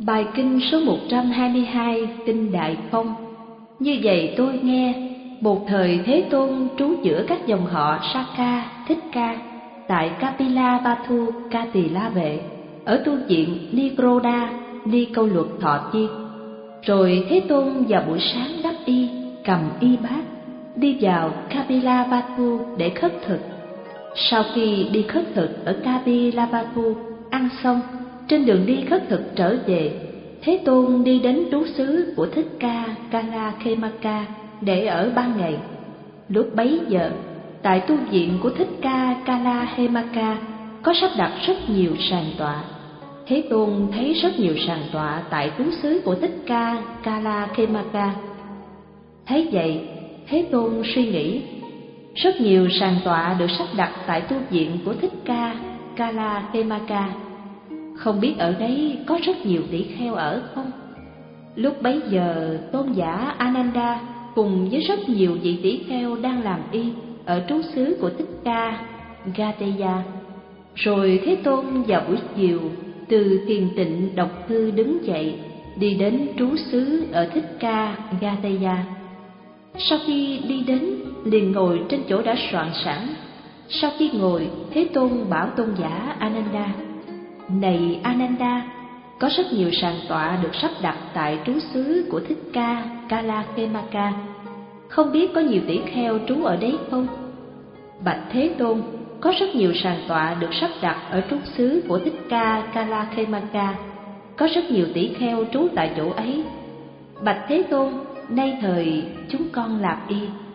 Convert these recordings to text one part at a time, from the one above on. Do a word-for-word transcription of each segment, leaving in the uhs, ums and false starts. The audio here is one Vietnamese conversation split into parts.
Bài kinh số một trăm hai mươi hai, Kinh Đại Phong. Như vậy tôi nghe, một thời Thế Tôn trú giữa các dòng họ Saka, Thích Ca tại Kapilavatthu Ca Tỳ La Vệ, ở tu viện Nigroda, Ni Câu Luật Thọ Chiên. Rồi Thế Tôn vào buổi sáng đắp y, cầm y bát, đi vào Kapilavatthu để khất thực. Sau khi đi khất thực ở Kapilavatthu, ăn xong, trên đường đi khất thực trở về, Thế Tôn đi đến trú xứ của Thích Ca Kalakhemaka để ở ba ngày. Lúc bấy giờ, tại tu viện của Thích Ca Kalakhemaka có sắp đặt rất nhiều sàn tọa. Thế Tôn thấy rất nhiều sàn tọa tại trú xứ của Thích Ca Kalakhemaka. Thấy vậy, Thế Tôn suy nghĩ, rất nhiều sàn tọa được sắp đặt tại tu viện của Thích Ca Kalakhemaka, không biết ở đấy có rất nhiều tỷ kheo ở không? Lúc bấy giờ, tôn giả Ananda cùng với rất nhiều vị tỷ kheo đang làm y ở trú xứ của Thích Ca Gateya. Rồi Thế Tôn vào buổi chiều từ thiền tịnh độc cư đứng dậy, đi đến trú xứ ở Thích Ca Gateya. Sau khi đi đến, liền ngồi trên chỗ đã soạn sẵn. Sau khi ngồi, Thế Tôn bảo tôn giả Ananda: Này Ananda, có rất nhiều sàn tọa được sắp đặt tại trú xứ của Thích Ca Kalakhemaka, không biết có nhiều tỷ kheo trú ở đấy không? Bạch Thế Tôn, có rất nhiều sàn tọa được sắp đặt ở trú xứ của Thích Ca Kalakhemaka, có rất nhiều tỷ kheo trú tại chỗ ấy. Bạch Thế Tôn, nay thời chúng con lạp y.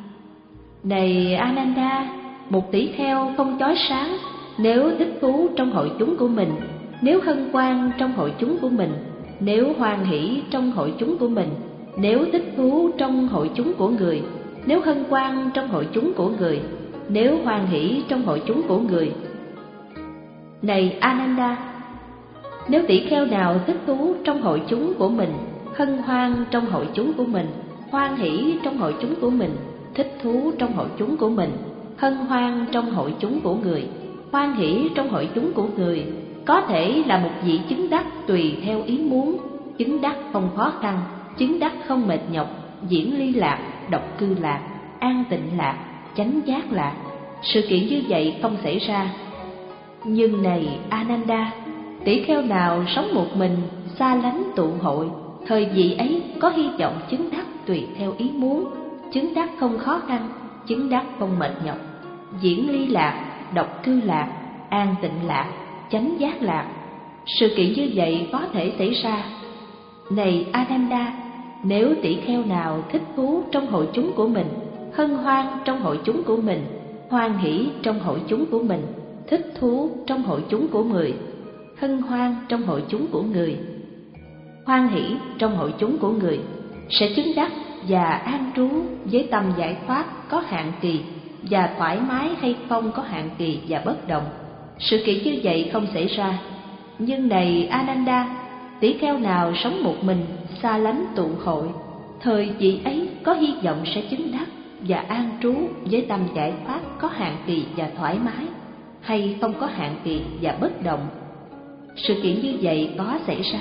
Này Ananda, một tỷ kheo không chói sáng, nếu thích thú trong hội chúng của mình, nếu hân hoan trong hội chúng của mình, nếu hoan hỷ trong hội chúng của mình, nếu thích thú trong hội chúng của người, nếu hân hoan trong hội chúng của người, nếu hoan hỷ trong hội chúng của người. Này Ananda, nếu tỷ kheo nào thích thú trong hội chúng của mình, hân hoan trong hội chúng của mình, hoan hỷ trong hội chúng của mình, thích thú trong hội chúng của mình, hân hoan trong hội chúng của người, hoan hỷ trong hội chúng của người, có thể là một vị chứng đắc tùy theo ý muốn, chứng đắc không khó khăn, chứng đắc không mệt nhọc, diễn ly lạc, độc cư lạc, an tịnh lạc, chánh giác lạc. Sự kiện như vậy không xảy ra. Nhưng này Ananda, tỷ kheo nào sống một mình, xa lánh tụ hội, thời vị ấy có hy vọng chứng đắc tùy theo ý muốn, chứng đắc không khó khăn, chứng đắc không mệt nhọc, diễn ly lạc, độc cư lạc, an tịnh lạc, chánh giác lạc. Sự kiện như vậy có thể xảy ra. Này Ananda, nếu tỷ kheo nào thích thú trong hội chúng của mình, hân hoan trong hội chúng của mình, hoan hỷ trong hội chúng của mình, thích thú trong hội chúng của người, hân hoan trong hội chúng của người, hoan hỷ trong hội chúng của người, sẽ chứng đắc và an trú với tâm giải thoát có hạn kỳ, và thoải mái hay không có hạn kỳ và bất động. Sự kiện như vậy không xảy ra. Nhưng này Ananda, tỷ kheo nào sống một mình, xa lánh tụ hội, thời vị ấy có hy vọng sẽ chứng đắc và an trú với tâm giải thoát có hạn kỳ và thoải mái, hay không có hạn kỳ và bất động. Sự kiện như vậy có xảy ra.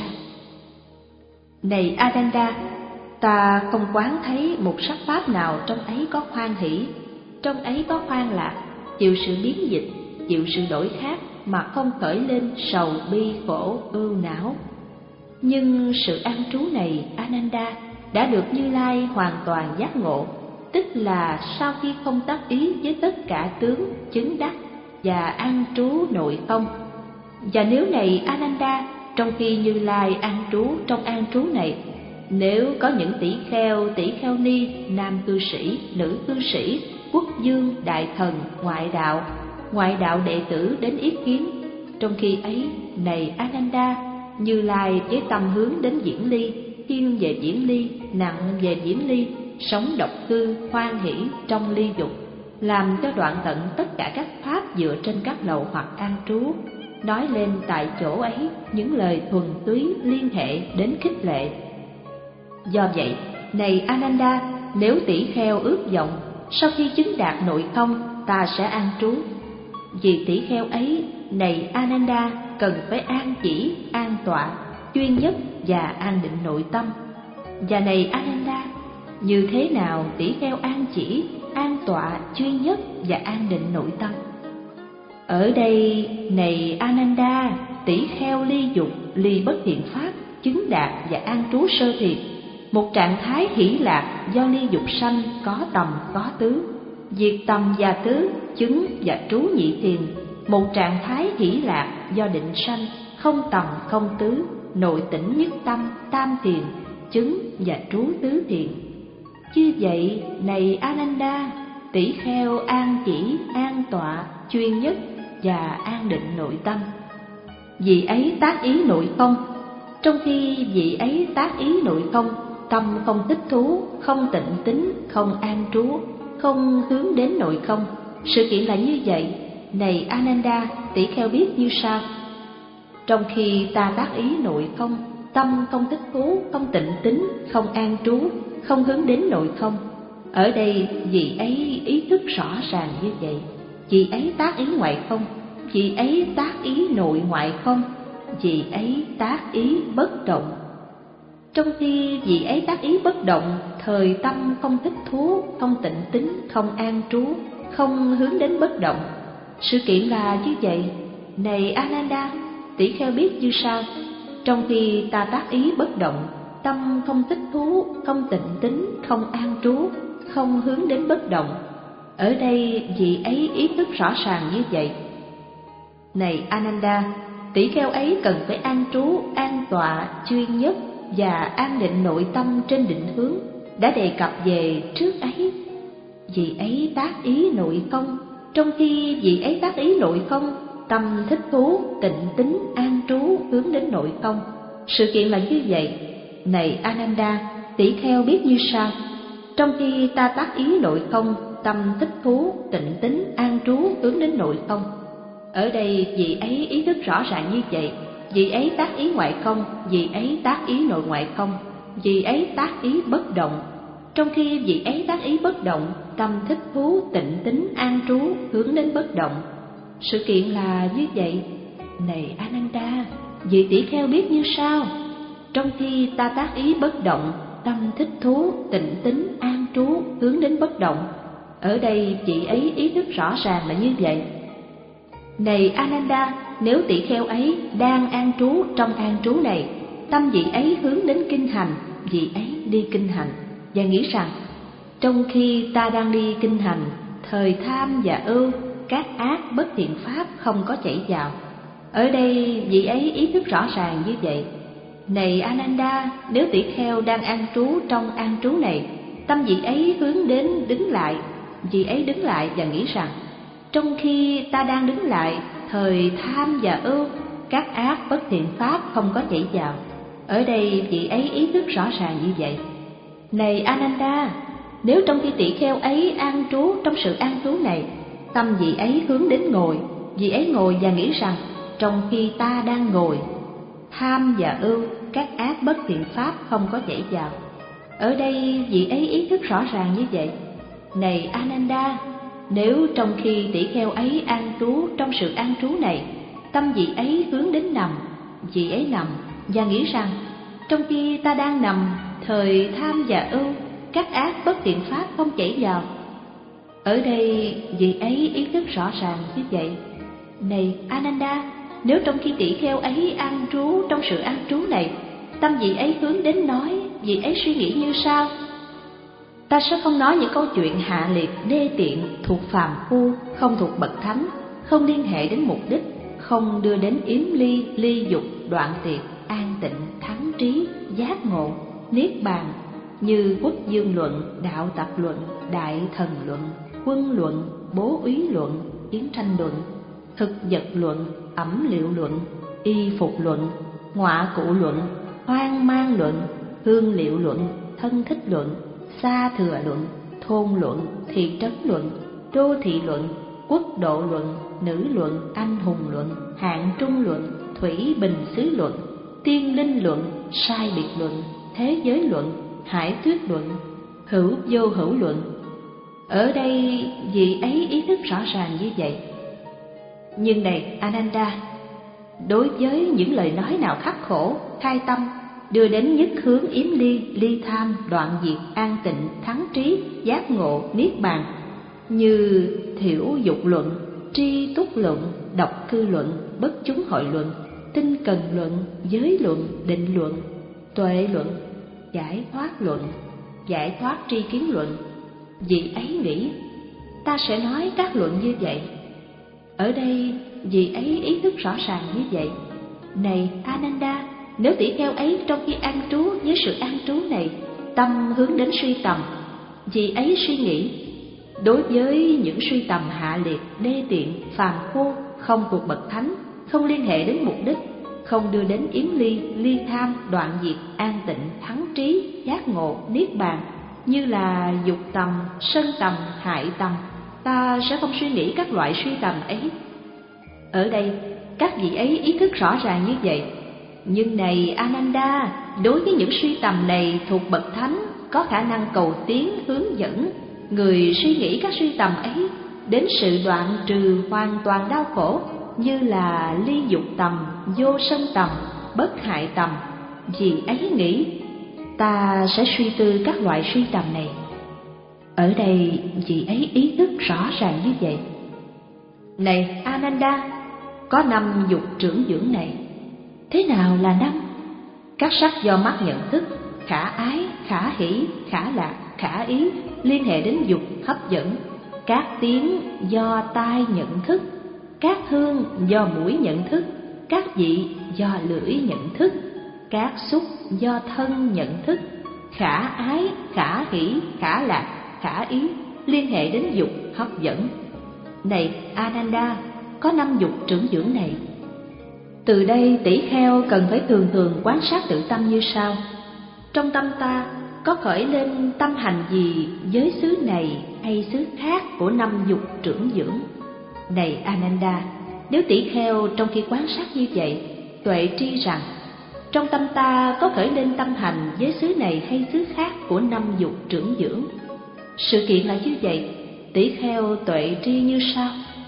Này Ananda, ta không quán thấy một sắc pháp nào trong ấy có hoan hỷ, trong ấy có hoan lạc, chịu sự biến dịch, chịu sự đổi khác mà không khởi lên sầu bi khổ ưu não. Nhưng sự an trú này Ananda đã được Như Lai hoàn toàn giác ngộ, tức là sau khi không tác ý với tất cả tướng chứng đắc và an trú nội không. Và nếu này Ananda, trong khi Như Lai an trú trong an trú này, nếu có những tỷ kheo, tỷ kheo ni, nam cư sĩ, nữ cư sĩ, quốc vương, đại thần, ngoại đạo, ngoại đạo đệ tử đến ý kiến, trong khi ấy, này Ananda, Như Lai với tâm hướng đến diễn ly, thiên về diễn ly, nặng về diễn ly, sống độc cư, hoan hỷ trong ly dục, làm cho đoạn tận tất cả các pháp dựa trên các lầu hoặc an trú, nói lên tại chỗ ấy những lời thuần túy liên hệ đến khích lệ. Do vậy, này Ananda, nếu tỷ kheo ước vọng sau khi chứng đạt nội không, ta sẽ an trú. Vì tỷ kheo ấy, này Ananda, cần phải an chỉ, an tọa, chuyên nhất và an định nội tâm. Và này Ananda, như thế nào tỷ kheo an chỉ, an tọa, chuyên nhất và an định nội tâm? Ở đây, này Ananda, tỷ kheo ly dục, ly bất thiện pháp, chứng đạt và an trú sơ thiền, một trạng thái hỷ lạc do ly dục sanh, có tầm có tứ, diệt tầm và tứ, chứng và trú nhị thiền, một trạng thái hỷ lạc do định sanh, không tầm không tứ, nội tỉnh nhất tâm, tam thiền, chứng và trú tứ thiền. Như vậy, này Ananda, tỷ kheo an chỉ, an tọa, chuyên nhất và an định nội tâm. Vị ấy tác ý nội không, trong khi vị ấy tác ý nội không, tâm không thích thú, không tịnh tính, không an trú, không hướng đến nội không. Sự kiện là như vậy, này Ananda, tỷ kheo biết như sau. Trong khi ta tác ý nội không, tâm không thích thú, không tịnh tính, không an trú, không hướng đến nội không. Ở đây vị ấy ý thức rõ ràng như vậy. Vị ấy tác ý ngoại không, vị ấy tác ý nội ngoại không, vị ấy tác ý bất động. Trong khi vị ấy tác ý bất động, thời tâm không thích thú, không tịnh tính, không an trú, không hướng đến bất động. Sự kiện là như vậy, này Ananda, tỷ kheo biết như sau. Trong khi ta tác ý bất động, tâm không thích thú, không tịnh tính, không an trú, không hướng đến bất động. Ở đây vị ấy ý thức rõ ràng như vậy. Này Ananda, tỷ kheo ấy cần phải an trú, an tọa, chuyên nhất và an định nội tâm trên định hướng đã đề cập về trước ấy. Vị ấy tác ý nội không, trong khi vị ấy tác ý nội không, tâm thích thú, tịnh tính, an trú, hướng đến nội không. Sự kiện là như vậy, này Ananda, tỷ kheo biết như sau. Trong khi ta tác ý nội không, tâm thích thú, tịnh tính, an trú, hướng đến nội không. Ở đây vị ấy ý thức rõ ràng như vậy. Vị ấy tác ý ngoại không, vị ấy tác ý nội ngoại không, vị ấy tác ý bất động. Trong khi vị ấy tác ý bất động, tâm thích thú, tịnh tính, an trú, hướng đến bất động. Sự kiện là như vậy, này Ananda, vị tỷ kheo biết như sau. Trong khi ta tác ý bất động, tâm thích thú, tịnh tính, an trú, hướng đến bất động. Ở đây vị ấy ý thức rõ ràng là như vậy. Này Ananda, nếu tỷ kheo ấy đang an trú trong an trú này, tâm vị ấy hướng đến kinh hành, vị ấy đi kinh hành và nghĩ rằng trong khi ta đang đi kinh hành, thời tham và ưu, các ác bất thiện pháp không có chảy vào. Ở đây vị ấy ý thức rõ ràng như vậy. Này Ananda, nếu tỷ kheo đang an trú trong an trú này, tâm vị ấy hướng đến đứng lại, vị ấy đứng lại và nghĩ rằng trong khi ta đang đứng lại, thời tham và ưu, các ác bất thiện pháp không có chảy vào. Ở đây vị ấy ý thức rõ ràng như vậy. Này Ananda, nếu trong khi tỷ kheo ấy an trú trong sự an trú này, tâm vị ấy hướng đến ngồi, vị ấy ngồi và nghĩ rằng trong khi ta đang ngồi, tham và ưu, các ác bất thiện pháp không có chảy vào. Ở đây vị ấy ý thức rõ ràng như vậy. Này Ananda, nếu trong khi tỷ kheo ấy an trú trong sự an trú này, tâm vị ấy hướng đến nằm, vị ấy nằm và nghĩ rằng trong khi ta đang nằm, thời tham và ưu, các ác bất thiện pháp không chảy vào. Ở đây vị ấy ý thức rõ ràng như vậy. Này Ananda, nếu trong khi tỷ kheo ấy an trú trong sự an trú này, tâm vị ấy hướng đến nói, vị ấy suy nghĩ như sau. Ta sẽ không nói những câu chuyện hạ liệt, đê tiện, thuộc phàm phu, không thuộc bậc thánh, không liên hệ đến mục đích, không đưa đến yếm ly, ly dục, đoạn tiệt, an tịnh, thắng trí, giác ngộ, niết bàn, như quốc dương luận, đạo tập luận, đại thần luận, quân luận, bố úy luận, chiến tranh luận, thực vật luận, ẩm liệu luận, y phục luận, ngọa cụ luận, hoang mang luận, hương liệu luận, thân thích luận, xa thừa luận, thôn luận, thị trấn luận, đô thị luận, quốc độ luận, nữ luận, anh hùng luận, hạng trung luận, thủy bình xứ luận, tiên linh luận, sai biệt luận, thế giới luận, hải thuyết luận, hữu vô hữu luận. Ở đây vị ấy ý thức rõ ràng như vậy. Nhưng này Ananda, đối với những lời nói nào khắc khổ, khai tâm, đưa đến nhất hướng yếm ly, ly tham, đoạn diệt, an tịnh, thắng trí, giác ngộ, niết bàn, như thiểu dục luận, tri túc luận, độc cư luận, bất chúng hội luận, tinh cần luận, giới luận, định luận, tuệ luận, giải thoát luận, giải thoát tri kiến luận. Vị ấy nghĩ ta sẽ nói các luận như vậy. Ở đây vị ấy ý thức rõ ràng như vậy. Này Ananda, nếu tỷ kheo ấy trong khi an trú với sự an trú này, tâm hướng đến suy tầm, vị ấy suy nghĩ đối với những suy tầm hạ liệt, đê tiện, phàm phu, không thuộc bậc thánh, không liên hệ đến mục đích, không đưa đến yếm ly, ly tham, đoạn diệt, an tịnh, thắng trí, giác ngộ, niết bàn, như là dục tầm, sân tầm, hại tầm, ta sẽ không suy nghĩ các loại suy tầm ấy. Ở đây các vị ấy ý thức rõ ràng như vậy. Nhưng này Ananda, đối với những suy tầm này thuộc bậc thánh, có khả năng cầu tiến hướng dẫn người suy nghĩ các suy tầm ấy đến sự đoạn trừ hoàn toàn đau khổ, như là ly dục tầm, vô sân tầm, bất hại tầm. Vì ấy nghĩ ta sẽ suy tư các loại suy tầm này. Ở đây vị ấy ý thức rõ ràng như vậy. Này Ananda, có năm dục trưởng dưỡng này. Thế nào là năm? Các sắc do mắt nhận thức, khả ái, khả hỷ, khả lạc, khả ý, liên hệ đến dục hấp dẫn. Các tiếng do tai nhận thức, các hương do mũi nhận thức, các vị do lưỡi nhận thức, các xúc do thân nhận thức. Khả ái, khả hỷ, khả lạc, khả ý, liên hệ đến dục hấp dẫn. Này Ananda, có năm dục trưởng dưỡng này. Từ đây tỷ kheo cần phải thường thường quan sát tự tâm như sau: trong tâm ta có khởi lên tâm hành gì với xứ này hay xứ khác của năm dục trưởng dưỡng. Này Ananda, nếu tỷ kheo trong khi quan sát như vậy tuệ tri rằng trong tâm ta có khởi lên tâm hành với xứ này hay xứ khác của năm dục trưởng dưỡng. Sự kiện là như vậy, tỷ kheo tuệ tri như sau: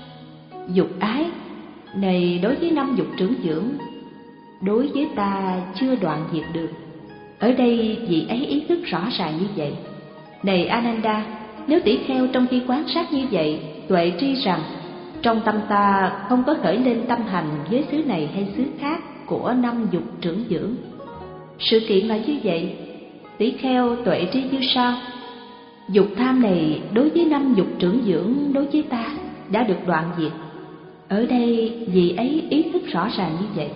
dục ái này đối với năm dục trưởng dưỡng, đối với ta chưa đoạn diệt được. Ở đây vị ấy ý thức rõ ràng như vậy. Này Ananda, nếu tỷ kheo trong khi quan sát như vậy tuệ tri rằng trong tâm ta không có khởi lên tâm hành với xứ này hay xứ khác của năm dục trưởng dưỡng. Sự kiện là như vậy, tỷ kheo tuệ tri như sau: dục tham này đối với năm dục trưởng dưỡng đối với ta đã được đoạn diệt. Ở đây vị ấy ý thức rõ ràng như vậy.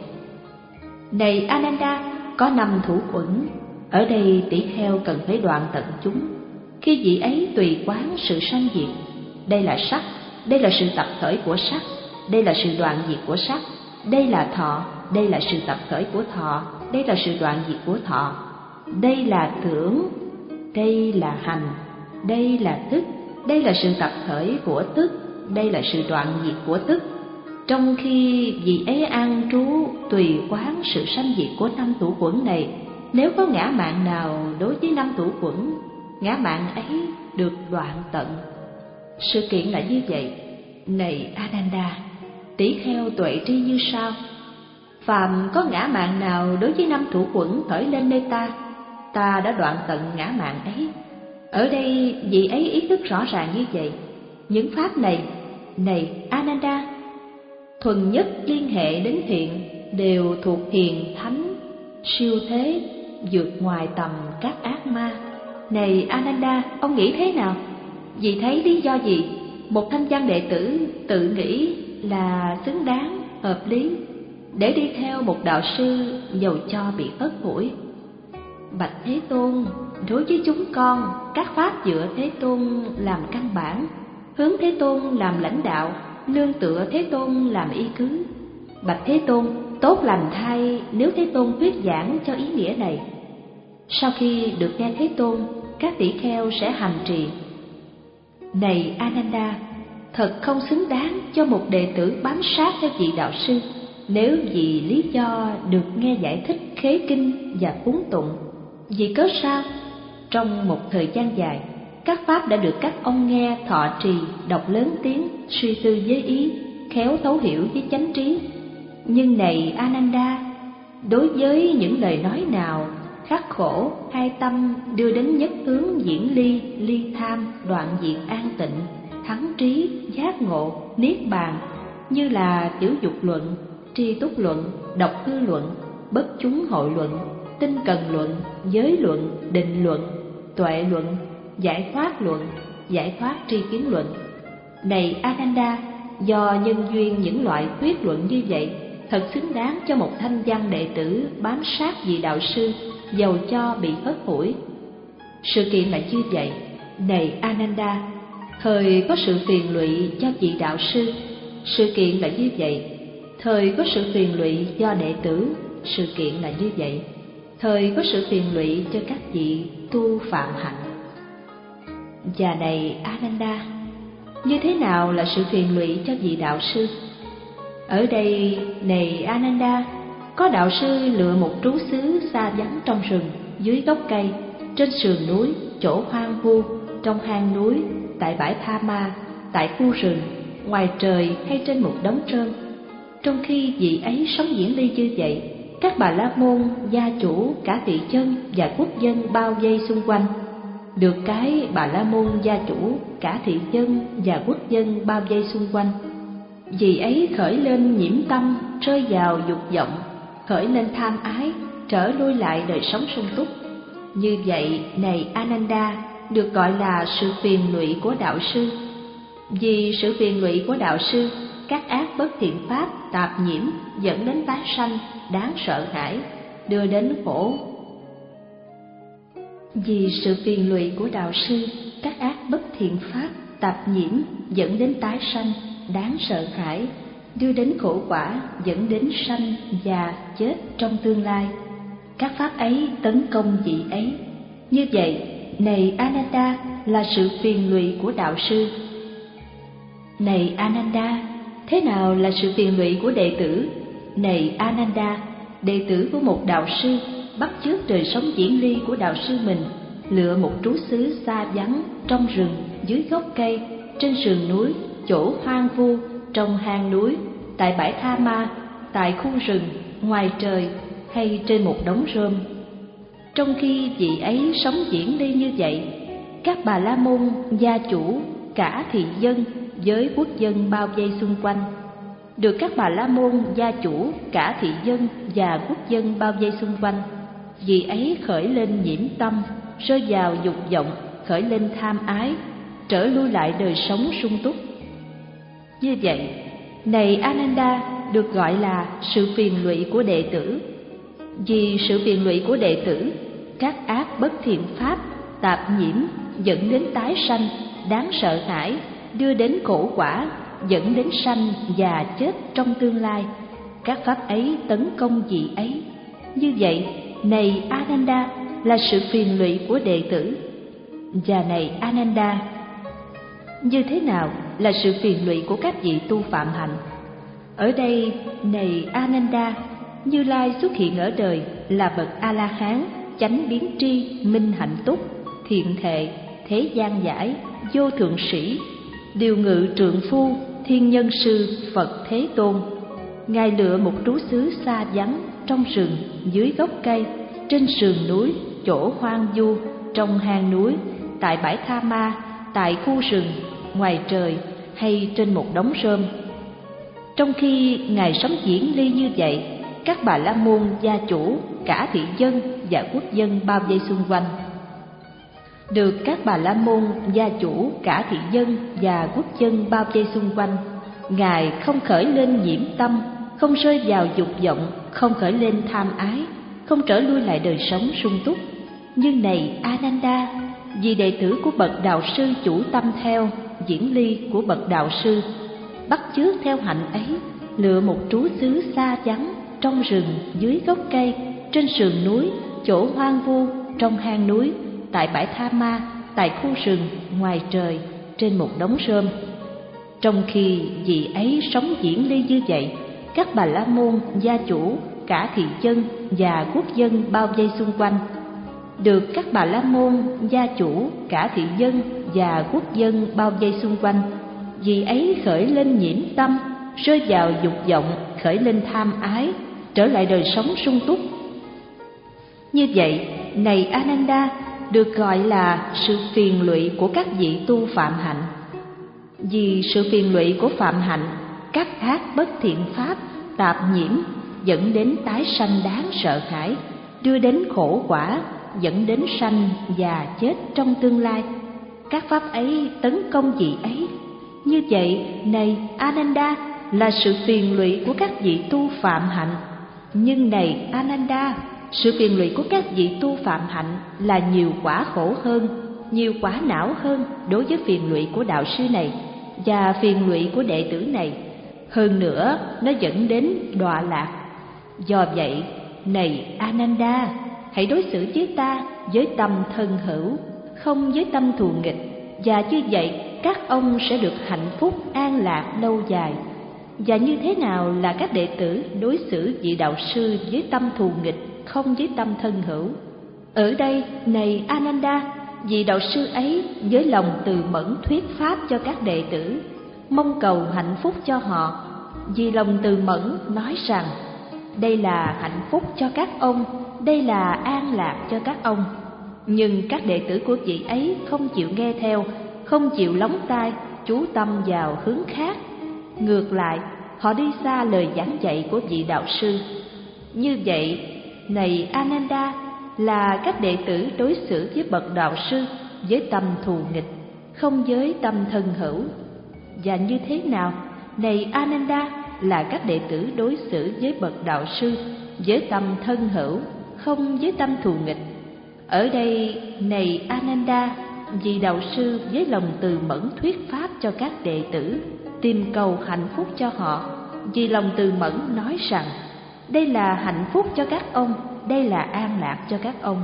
Này Ananda, có năm thủ uẩn. Ở đây tỷ kheo cần phải đoạn tận chúng. Khi vị ấy tùy quán sự sanh diệt, đây là sắc, đây là sự tập khởi của sắc, đây là sự đoạn diệt của sắc, đây là thọ, đây là sự tập khởi của thọ, đây là sự đoạn diệt của thọ, đây là tưởng, đây là hành, đây là thức, đây là sự tập khởi của tức, đây là sự đoạn diệt của tức. Trong khi vị ấy an trú tùy quán sự sanh diệt của năm thủ uẩn này, nếu có ngã mạn nào đối với năm thủ uẩn, ngã mạn ấy được đoạn tận. Sự kiện là như vậy. Này Ananda, tỷ kheo tuệ tri như sau: phàm có ngã mạn nào đối với năm thủ uẩn khởi lên nơi ta, ta đã đoạn tận ngã mạn ấy. Ở đây vị ấy ý thức rõ ràng như vậy. Những pháp này, này Ananda, thuần nhất liên hệ đến thiện, đều thuộc hiền thánh, siêu thế, vượt ngoài tầm các ác ma. Này Ananda, ông nghĩ thế nào? Vì thấy lý do gì một thanh văn đệ tử tự nghĩ là xứng đáng, hợp lý để đi theo một đạo sư dầu cho bị ớt mũi? Bạch Thế Tôn, đối với chúng con, các pháp dựa Thế Tôn làm căn bản, hướng Thế Tôn làm lãnh đạo, nương tựa Thế Tôn làm y cứ. Bạch Thế Tôn, tốt lành thay nếu Thế Tôn thuyết giảng cho ý nghĩa này. Sau khi được nghe Thế Tôn, các tỷ kheo sẽ hành trì. Này Ananda, thật không xứng đáng cho một đệ tử bám sát theo vị đạo sư nếu vì lý do được nghe giải thích khế kinh và cúng tụng. Vì cớ sao? Trong một thời gian dài, các pháp đã được các ông nghe thọ trì, đọc lớn tiếng, suy tư với ý, khéo thấu hiểu với chánh trí. Nhưng này Ananda, đối với những lời nói nào khắc khổ, hai tâm đưa đến nhất hướng diễn ly, ly tham, đoạn diệt an tịnh, thắng trí, giác ngộ, niết bàn, như là tiểu dục luận, tri túc luận, độc cư luận, bất chúng hội luận, tinh cần luận, giới luận, định luận, tuệ luận, giải thoát luận, giải thoát tri kiến luận. Này Ananda, do nhân duyên những loại thuyết luận như vậy, thật xứng đáng cho một thanh văn đệ tử bám sát vị đạo sư, dầu cho bị hất hủi. Sự kiện là như vậy. Này Ananda, thời có sự phiền lụy cho vị đạo sư, sự kiện là như vậy. Thời có sự phiền lụy do đệ tử, sự kiện là như vậy. Thời có sự phiền lụy cho các vị tu phạm hạnh. Và này Ananda, như thế nào là sự phiền lụy cho vị đạo sư? Ở đây, này Ananda, có đạo sư lựa một trú xứ xa vắng trong rừng, dưới gốc cây, trên sườn núi, chỗ hoang vu, trong hang núi, tại bãi Tha Ma, tại khu rừng, ngoài trời hay trên một đống trơn. Trong khi vị ấy sống diễn ly như vậy, các bà la môn, gia chủ, cả thị dân và quốc dân bao vây xung quanh. Được cái bà la môn, gia chủ, cả thị dân và quốc dân bao vây xung quanh, vì ấy khởi lên nhiễm tâm, rơi vào dục vọng, khởi lên tham ái, trở lui lại đời sống sung túc. Như vậy, này Ananda, được gọi là sự phiền lụy của đạo sư. Vì sự phiền lụy của đạo sư, các ác bất thiện pháp tạp nhiễm dẫn đến tái sanh đáng sợ hãi, đưa đến khổ. Vì sự phiền lụy của đạo sư, các ác bất thiện pháp tạp nhiễm dẫn đến tái sanh đáng sợ hãi, đưa đến khổ quả, dẫn đến sanh già chết trong tương lai. Các pháp ấy tấn công vị ấy. Như vậy, này Ananda, là sự phiền lụy của đạo sư. Này Ananda, thế nào là sự phiền lụy của đệ tử? Này Ananda, đệ tử của một đạo sư bắt chước đời sống diễn ly của đạo sư mình, lựa một trú xứ xa vắng, trong rừng, dưới gốc cây, trên sườn núi, chỗ hoang vu, trong hang núi, tại bãi Tha Ma, tại khu rừng, ngoài trời hay trên một đống rơm. Trong khi vị ấy sống diễn ly như vậy, các bà la môn, gia chủ, cả thị dân với quốc dân bao vây xung quanh. Được các bà la môn, gia chủ, cả thị dân và quốc dân bao vây xung quanh, vị ấy khởi lên nhiễm tâm, rơi vào dục vọng, khởi lên tham ái, trở lui lại đời sống sung túc. Như vậy, này Ananda, được gọi là sự phiền lụy của đệ tử. Vì sự phiền lụy của đệ tử, các ác bất thiện pháp tạp nhiễm dẫn đến tái sanh đáng sợ hãi, đưa đến khổ quả, dẫn đến sanh già chết trong tương lai. Các pháp ấy tấn công vị ấy. Như vậy, này Ananda, là sự phiền lụy của đệ tử. Và này Ananda, như thế nào là sự phiền lụy của các vị tu phạm hạnh? Ở đây, này Ananda, Như Lai xuất hiện ở đời là bậc A-la-hán, chánh biến tri, minh hạnh túc, thiện thệ, thế gian giải, vô thượng sĩ, điều ngự trượng phu, thiên nhân sư, Phật Thế Tôn. Ngài lựa một trú xứ xa vắng, trong rừng, dưới gốc cây, trên sườn núi, chỗ hoang vu, trong hang núi, tại bãi Tha Ma, tại khu rừng, ngoài trời hay trên một đống rơm. Trong khi Ngài sống diễn ly như vậy, các bà la môn, gia chủ, cả thị dân và quốc dân bao vây xung quanh. Được các bà la môn, gia chủ, cả thị dân và quốc dân bao vây xung quanh, Ngài không khởi lên nhiễm tâm, không rơi vào dục vọng, không khởi lên tham ái, không trở lui lại đời sống sung túc. Nhưng này Ananda, vì đệ tử của bậc đạo sư chủ tâm theo diễn ly của bậc đạo sư, bắt chước theo hạnh ấy, lựa một trú xứ xa vắng, trong rừng, dưới gốc cây, trên sườn núi, chỗ hoang vu, trong hang núi, tại bãi Tha Ma, tại khu rừng, ngoài trời, trên một đống rơm. Trong khi vị ấy sống diễn ly như vậy, các bà la môn, gia chủ, cả thị dân và quốc dân bao vây xung quanh. Được các bà la môn, gia chủ, cả thị dân và quốc dân bao vây xung quanh, vì ấy khởi lên nhiễm tâm, rơi vào dục vọng, khởi lên tham ái, trở lại đời sống sung túc. Như vậy, này Ananda, được gọi là sự phiền lụy của các vị tu phạm hạnh. Vì sự phiền lụy của phạm hạnh, các ác bất thiện pháp, tạp nhiễm dẫn đến tái sanh đáng sợ hãi, đưa đến khổ quả, dẫn đến sanh và chết trong tương lai. Các pháp ấy tấn công vị ấy. Như vậy, này Ananda, là sự phiền lụy của các vị tu phạm hạnh. Nhưng này Ananda, sự phiền lụy của các vị tu phạm hạnh là nhiều quả khổ hơn, nhiều quả não hơn đối với phiền lụy của đạo sư này và phiền lụy của đệ tử này. Hơn nữa, nó dẫn đến đọa lạc. Do vậy, này Ananda, hãy đối xử với ta với tâm thân hữu, không với tâm thù nghịch, và như vậy các ông sẽ được hạnh phúc an lạc lâu dài. Và như thế nào là các đệ tử đối xử vị đạo sư với tâm thù nghịch, không với tâm thân hữu? Ở đây, này Ananda, vị đạo sư ấy với lòng từ mẫn thuyết pháp cho các đệ tử, mong cầu hạnh phúc cho họ. Vì lòng từ mẫn nói rằng, đây là hạnh phúc cho các ông, đây là an lạc cho các ông. Nhưng các đệ tử của vị ấy không chịu nghe theo, không chịu lóng tai, chú tâm vào hướng khác. Ngược lại, họ đi xa lời giảng dạy của vị đạo sư. Như vậy, này Ananda, là các đệ tử đối xử với bậc đạo sư với tâm thù nghịch, không với tâm thân hữu. Và như thế nào, này Ananda, là các đệ tử đối xử với bậc đạo sư với tâm thân hữu, không với tâm thù nghịch? Ở đây, này Ananda, vị đạo sư với lòng từ mẫn thuyết pháp cho các đệ tử, tìm cầu hạnh phúc cho họ. Vì lòng từ mẫn nói rằng, đây là hạnh phúc cho các ông, đây là an lạc cho các ông.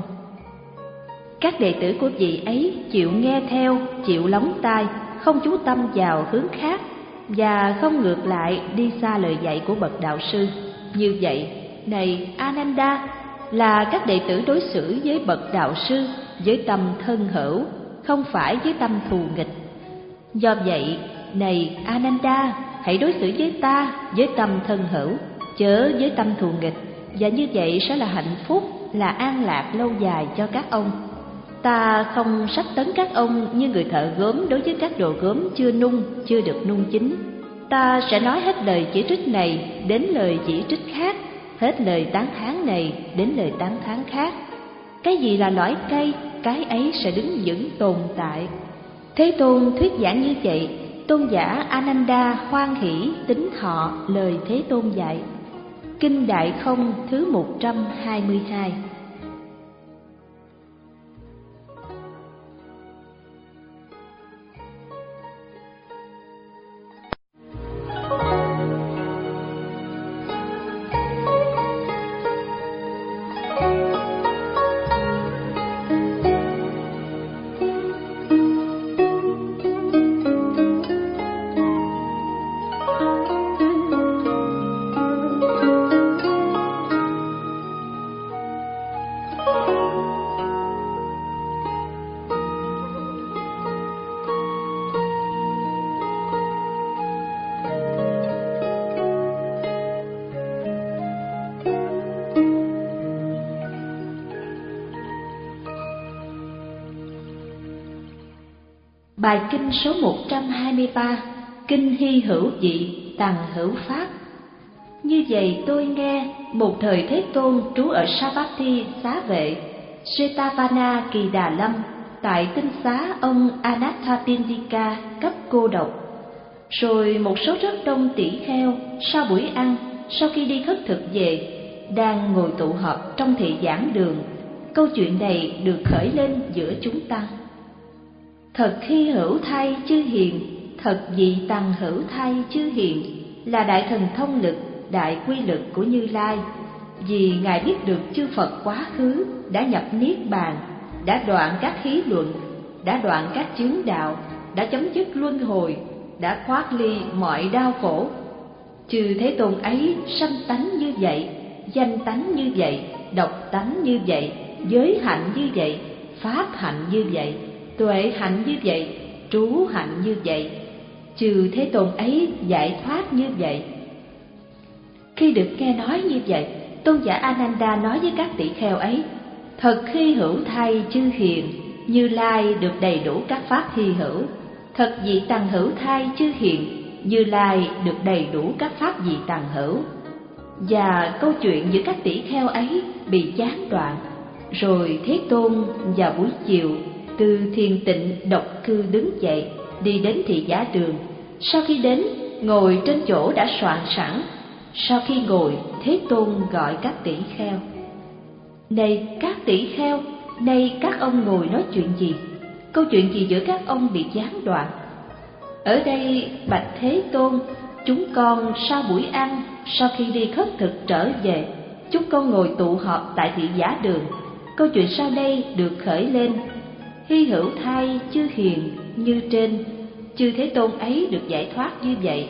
Các đệ tử của vị ấy chịu nghe theo, chịu lóng tai, không chú tâm vào hướng khác, và không ngược lại đi xa lời dạy của bậc đạo sư. Như vậy, này Ananda, là các đệ tử đối xử với bậc đạo sư với tâm thân hữu, không phải với tâm thù nghịch. Do vậy, này Ananda, hãy đối xử với ta với tâm thân hữu, chớ với tâm thù nghịch, và như vậy sẽ là hạnh phúc, là an lạc lâu dài cho các ông. Ta không sách tấn các ông như người thợ gốm đối với các đồ gốm chưa nung, chưa được nung chín. Ta sẽ nói hết lời chỉ trích này đến lời chỉ trích khác, hết lời tán thán này đến lời tán thán khác. Cái gì là loại cây, cái ấy sẽ đứng vững tồn tại. Thế Tôn thuyết giảng như vậy, tôn giả Ananda hoan hỷ tín thọ lời Thế Tôn dạy. Kinh Đại Không thứ một trăm hai mươi hai. Bài kinh số một trăm hai mươi ba, Kinh Hy Hữu Vị Tằng Hữu Pháp. Như vậy tôi nghe, một thời Thế Tôn trú ở Savatthi xá vệ, Jetavana Kỳ Đà Lâm, tại tinh xá ông Anathapindika cấp cô độc. Rồi một số rất đông tỷ kheo sau buổi ăn, sau khi đi khất thực về, đang ngồi tụ họp trong thị giảng đường. Câu chuyện này được khởi lên giữa chúng tăng. Thật hy hữu thay chư hiền, thật dị tằng hữu thay chư hiền, là đại thần thông lực, đại quy lực của Như Lai. Vì Ngài biết được chư Phật quá khứ đã nhập niết bàn, đã đoạn các khí luận, đã đoạn các chướng đạo, đã chấm dứt luân hồi, đã thoát ly mọi đau khổ. Chư Thế Tôn ấy sanh tánh như vậy, danh tánh như vậy, độc tánh như vậy, giới hạnh như vậy, pháp hạnh như vậy, tuệ hạnh như vậy, trú hạnh như vậy. Chư Thế Tôn ấy giải thoát như vậy. Khi được nghe nói như vậy, tôn giả Ananda nói với các tỷ kheo ấy: thật hy hữu thay chư hiền, Như Lai được đầy đủ các pháp hy hữu. Thật dị tằng hữu thay chư hiền, Như Lai được đầy đủ các pháp dị tằng hữu. Và câu chuyện giữa các tỷ kheo ấy bị gián đoạn. Rồi Thế Tôn vào buổi chiều từ thiền tịnh độc cư đứng dậy, đi đến thị giả đường. Sau khi đến, ngồi trên chỗ đã soạn sẵn. Sau khi ngồi, Thế Tôn gọi các tỷ kheo: này các tỷ kheo, nay các ông ngồi nói chuyện gì? Câu chuyện gì giữa các ông bị gián đoạn? Ở đây bạch Thế Tôn, chúng con sau buổi ăn, sau khi đi khất thực trở về, chúng con ngồi tụ họp tại thị giả đường. Câu chuyện sau đây được khởi lên: hy hữu thay chư hiền như trên, chư Thế Tôn ấy được giải thoát như vậy.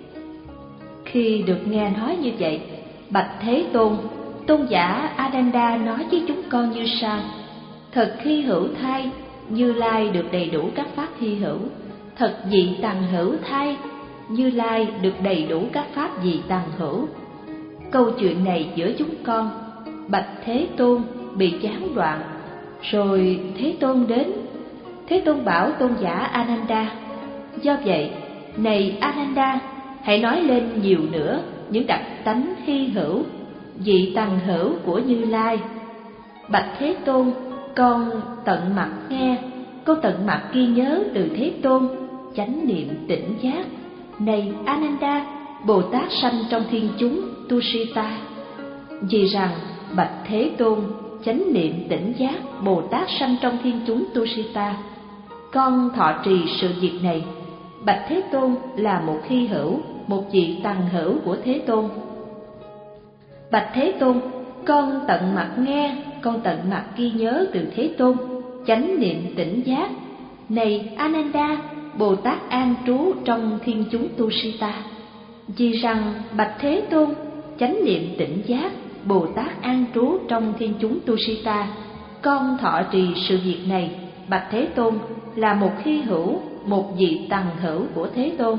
Khi được nghe nói như vậy, bạch Thế Tôn, tôn giả Ananda nói với chúng con như sau: thật hy hữu thay, Như Lai được đầy đủ các pháp hy hữu. Thật dị tằng hữu thay, Như Lai được đầy đủ các pháp dị tằng hữu. Câu chuyện này giữa chúng con, bạch Thế Tôn, bị gián đoạn. Rồi Thế Tôn đến. Thế Tôn bảo tôn giả Ananda: do vậy, này Ananda, hãy nói lên nhiều nữa những đặc tánh hy hữu, dị tằng hữu của Như Lai. Bạch Thế Tôn, con tận mặt nghe, con tận mặt ghi nhớ từ Thế Tôn, chánh niệm tỉnh giác. Này Ananda, Bồ Tát sanh trong thiên chúng Tushita. Vì rằng bạch Thế Tôn, chánh niệm tỉnh giác Bồ Tát sanh trong thiên chúng Tushita, con thọ trì sự việc này. Bạch Thế Tôn là một hy hữu, một vị tằng hữu của Thế Tôn. Bạch Thế Tôn, con tận mặt nghe, con tận mặt ghi nhớ từ Thế Tôn, chánh niệm tỉnh giác. Này Ananda, Bồ Tát an trú trong thiên chúng Tushita. Vì rằng bạch Thế Tôn, chánh niệm tỉnh giác Bồ Tát an trú trong thiên chúng Tushita, con thọ trì sự việc này. Bạch Thế Tôn là một hy hữu, một vị tằng hữu của Thế Tôn.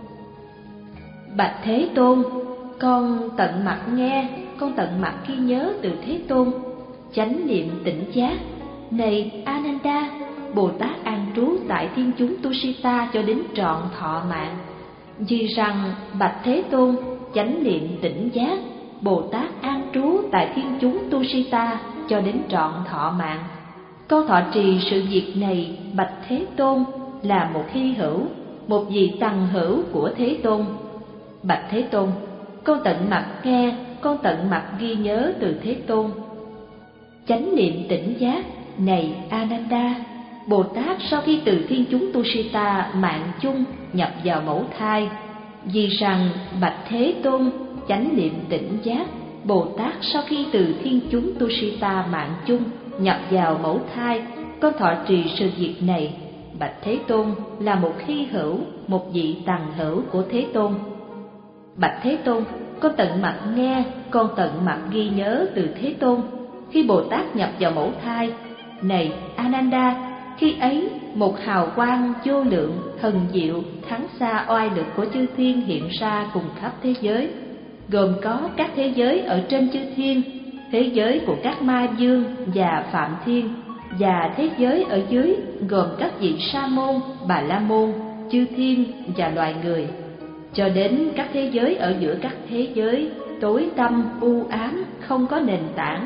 Bạch Thế Tôn, con tận mặt nghe, con tận mặt ghi nhớ từ Thế Tôn, chánh niệm tỉnh giác. Này Ananda, Bồ Tát an trú tại thiên chúng Tushita cho đến trọn thọ mạng. Vì rằng bạch Thế Tôn, chánh niệm tỉnh giác Bồ Tát an trú tại thiên chúng Tushita cho đến trọn thọ mạng. Con thọ trì sự việc này, bạch Thế Tôn, là một hy hữu, một vị tằng hữu của Thế Tôn. Bạch Thế Tôn, con tận mặt nghe, con tận mặt ghi nhớ từ Thế Tôn, chánh niệm tỉnh giác. Này Ananda, Bồ Tát sau khi từ thiên chúng Tushita mạng chung nhập vào mẫu thai. Vì rằng bạch Thế Tôn, chánh niệm tỉnh giác Bồ Tát sau khi từ thiên chúng Tushita mạng chung nhập vào mẫu thai, con thọ trì sự việc này. Bạch Thế Tôn là một hy hữu, một vị tằng hữu của Thế Tôn. Bạch Thế Tôn, con tận mặt nghe, con tận mặt ghi nhớ từ Thế Tôn khi Bồ Tát nhập vào mẫu thai. Này Ananda, khi ấy một hào quang vô lượng, thần diệu, thắng xa oai lực của chư thiên hiện ra cùng khắp thế giới, gồm có các thế giới ở trên chư thiên, thế giới của các ma dương và phạm thiên, và thế giới ở dưới gồm các vị sa môn, bà la môn, chư thiên và loài người, cho đến các thế giới ở giữa các thế giới tối tăm u ám, không có nền tảng.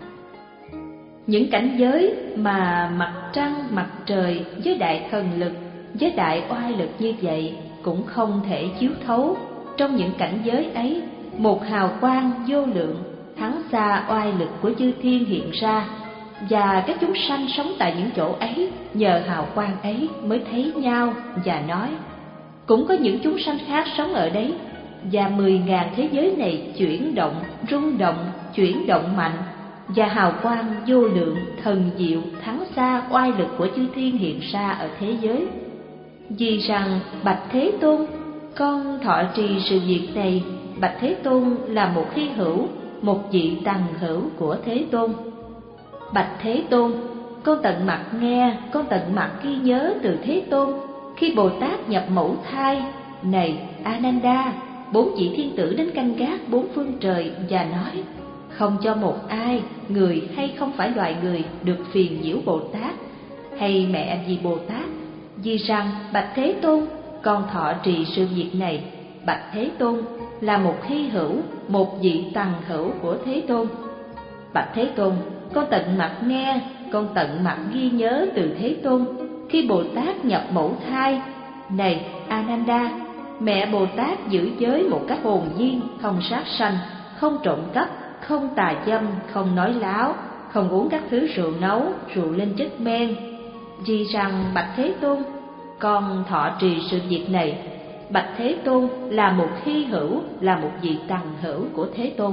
Những cảnh giới mà mặt trăng, mặt trời với đại thần lực, với đại oai lực như vậy cũng không thể chiếu thấu. Trong những cảnh giới ấy, một hào quang vô lượng thắng xa oai lực của chư thiên hiện ra, và các chúng sanh sống tại những chỗ ấy nhờ hào quang ấy mới thấy nhau và nói. Cũng có những chúng sanh khác sống ở đấy, và mười ngàn thế giới này chuyển động, rung động, chuyển động mạnh, và hào quang vô lượng, thần diệu, thắng xa oai lực của chư thiên hiện ra ở thế giới. Vì rằng bạch Thế Tôn, con thọ trì sự việc này. Bạch Thế Tôn là một hy hữu, một vị tằng hữu của Thế Tôn. Bạch Thế Tôn, con tận mặt nghe, con tận mặt ghi nhớ từ Thế Tôn khi Bồ Tát nhập mẫu thai. Này Ananda, bốn vị thiên tử đến canh gác bốn phương trời và nói: không cho một ai, người hay không phải loài người, được phiền nhiễu Bồ Tát hay mẹ vì Bồ Tát, vì rằng bạch Thế Tôn, con thọ trì sự việc này. Bạch Thế Tôn là một hy hữu, một vị tằng hữu của Thế Tôn. Bạch Thế Tôn, con tận mặt nghe, con tận mặt ghi nhớ từ Thế Tôn khi Bồ Tát nhập mẫu thai. Này Ananda, mẹ Bồ Tát giữ giới một cách hồn nhiên, không sát sanh, không trộm cắp, không tà dâm, không nói láo, không uống các thứ rượu nấu, rượu lên chất men. Vì rằng bạch Thế Tôn, con thọ trì sự việc này. Bạch Thế Tôn là một hy hữu, là một vị tằng hữu của Thế Tôn.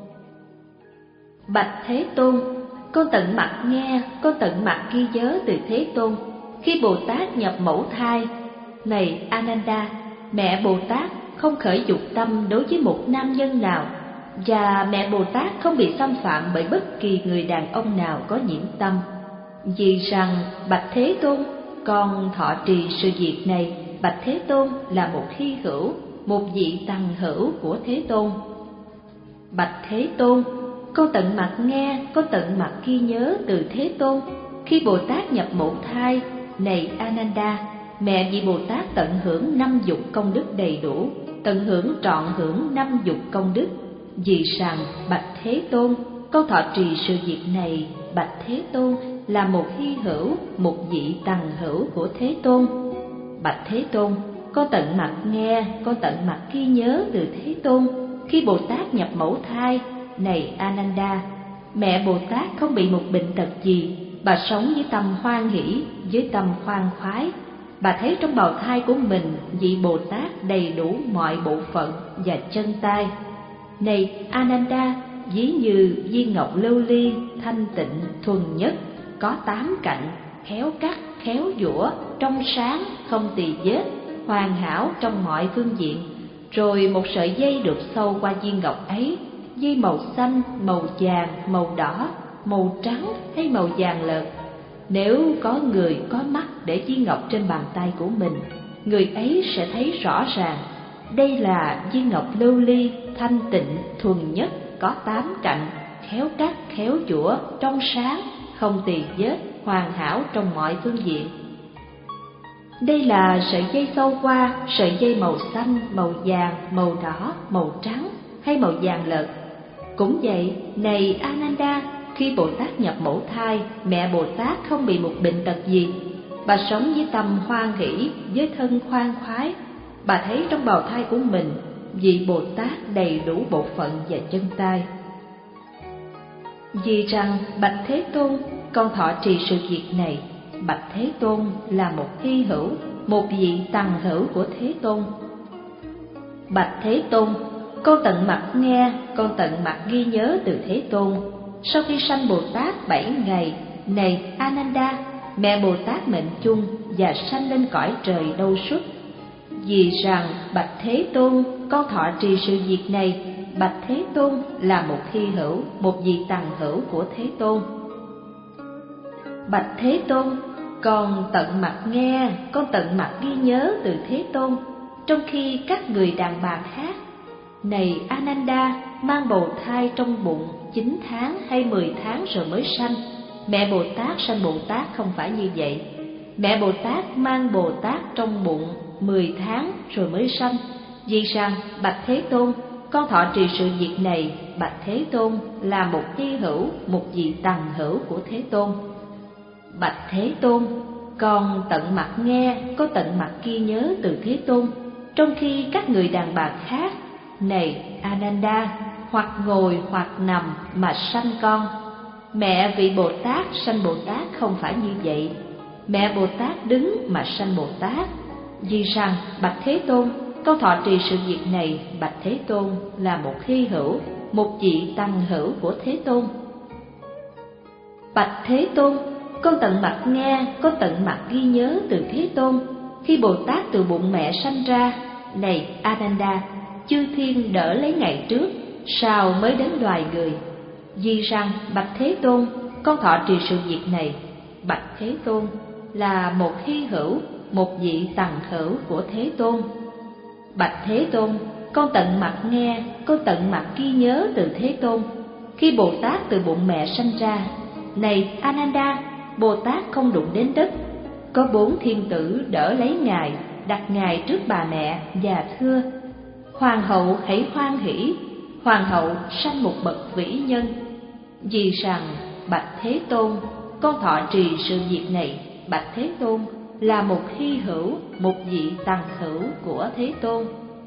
Bạch Thế Tôn, con tận mặt nghe, con tận mặt ghi nhớ từ Thế Tôn khi Bồ Tát nhập mẫu thai. Này Ananda, mẹ Bồ Tát không khởi dục tâm đối với một nam nhân nào, và mẹ Bồ Tát không bị xâm phạm bởi bất kỳ người đàn ông nào có nhiễm tâm. Vì rằng bạch Thế Tôn, con thọ trì sự việc này. Bạch Thế Tôn là một hy hữu, một vị tằng hữu của Thế Tôn. Bạch Thế Tôn, con tận mặt nghe, con tận mặt ghi nhớ từ Thế Tôn khi Bồ Tát nhập mẫu thai. Này Ananda, mẹ vị Bồ Tát tận hưởng năm dục công đức đầy đủ, tận hưởng trọn hưởng năm dục công đức. Vì rằng bạch Thế Tôn, con thọ trì sự việc này. Bạch Thế Tôn là một hy hữu, một vị tằng hữu của Thế Tôn. Bạch Thế Tôn, con tận mặt nghe, con tận mặt ghi nhớ từ Thế Tôn khi Bồ Tát nhập mẫu thai. Này Ananda, mẹ Bồ Tát không bị một bệnh tật gì, bà sống với tâm hoan hỷ, với tâm khoan khoái. Bà thấy trong bào thai của mình vị Bồ Tát đầy đủ mọi bộ phận và chân tay. Này Ananda, ví như viên ngọc lưu ly, thanh tịnh, thuần nhất, có tám cạnh, khéo cắt, khéo giũa, trong sáng, không tì vết, hoàn hảo trong mọi phương diện. Rồi một sợi dây được sâu qua viên ngọc ấy, dây màu xanh, màu vàng, màu đỏ, màu trắng hay màu vàng lợt. Nếu có người có mắt để viên ngọc trên bàn tay của mình, người ấy sẽ thấy rõ ràng đây là viên ngọc lưu ly, thanh tịnh, thuần nhất, có tám cạnh, khéo cắt, khéo giũa, trong sáng, không tì vết, hoàn hảo trong mọi phương diện. Đây là sợi dây sâu qua, sợi dây màu xanh, màu vàng, màu đỏ, màu trắng hay màu vàng lợt. Cũng vậy, này Ananda, khi Bồ Tát nhập mẫu thai, mẹ Bồ Tát không bị một bệnh tật gì. Bà sống với tâm hoan hỷ, với thân khoan khoái. Bà thấy trong bào thai của mình vị Bồ Tát đầy đủ bộ phận và chân tay. Vì rằng bạch Thế Tôn, con thọ trì sự việc này. Bạch Thế Tôn là một hy hữu, một vị tằng hữu của Thế Tôn. Bạch Thế Tôn, con tận mặt nghe, con tận mặt ghi nhớ từ Thế Tôn sau khi sanh Bồ Tát bảy ngày. Này Ananda, mẹ Bồ Tát mệnh chung và sanh lên cõi trời đâu xuất. Vì rằng bạch Thế Tôn, con thọ trì sự việc này. Bạch Thế Tôn là một hy hữu, một vị tằng hữu của Thế Tôn. Bạch Thế Tôn, con tận mặt nghe, con tận mặt ghi nhớ từ Thế Tôn trong khi các người đàn bà khác. Này Ananda, mang bầu thai trong bụng chín tháng hay mười tháng rồi mới sanh. Mẹ Bồ Tát sanh Bồ Tát không phải như vậy. Mẹ Bồ Tát mang Bồ Tát trong bụng mười tháng rồi mới sanh. Vì rằng bạch Thế Tôn, con thọ trì sự việc này. Bạch Thế Tôn là một hy hữu, một vị tằng hữu của Thế Tôn. Bạch Thế Tôn, con tận mặt nghe, có tận mặt ghi nhớ từ Thế Tôn trong khi các người đàn bà khác. Này Ananda, hoặc ngồi hoặc nằm mà sanh con. Mẹ vị Bồ Tát sanh Bồ Tát không phải như vậy. Mẹ Bồ Tát đứng mà sanh Bồ Tát. Vì rằng bạch Thế Tôn, con thọ trì sự việc này. Bạch Thế Tôn là một hy hữu, một vị tằng hữu của Thế Tôn. Bạch Thế Tôn, con tận mặt nghe, con tận mặt ghi nhớ từ Thế Tôn khi Bồ Tát từ bụng mẹ sanh ra. Này Ananda, chư thiên đỡ lấy ngày trước, sau mới đến loài người. Vì rằng bạch Thế Tôn, con thọ trì sự việc này. Bạch Thế Tôn là một hy hữu, một vị tằng hữu của Thế Tôn. Bạch Thế Tôn, con tận mặt nghe, con tận mặt ghi nhớ từ Thế Tôn. Khi Bồ Tát từ bụng mẹ sanh ra, này Ananda, Bồ Tát không đụng đến đất. Có bốn thiên tử đỡ lấy Ngài, đặt Ngài trước bà mẹ và thưa: Hoàng hậu hãy hoan hỷ, Hoàng hậu sanh một bậc vĩ nhân. Vì rằng bạch Thế Tôn, con thọ trì sự việc này, bạch Thế Tôn, là một hy hữu, một vị tằng hữu của Thế Tôn.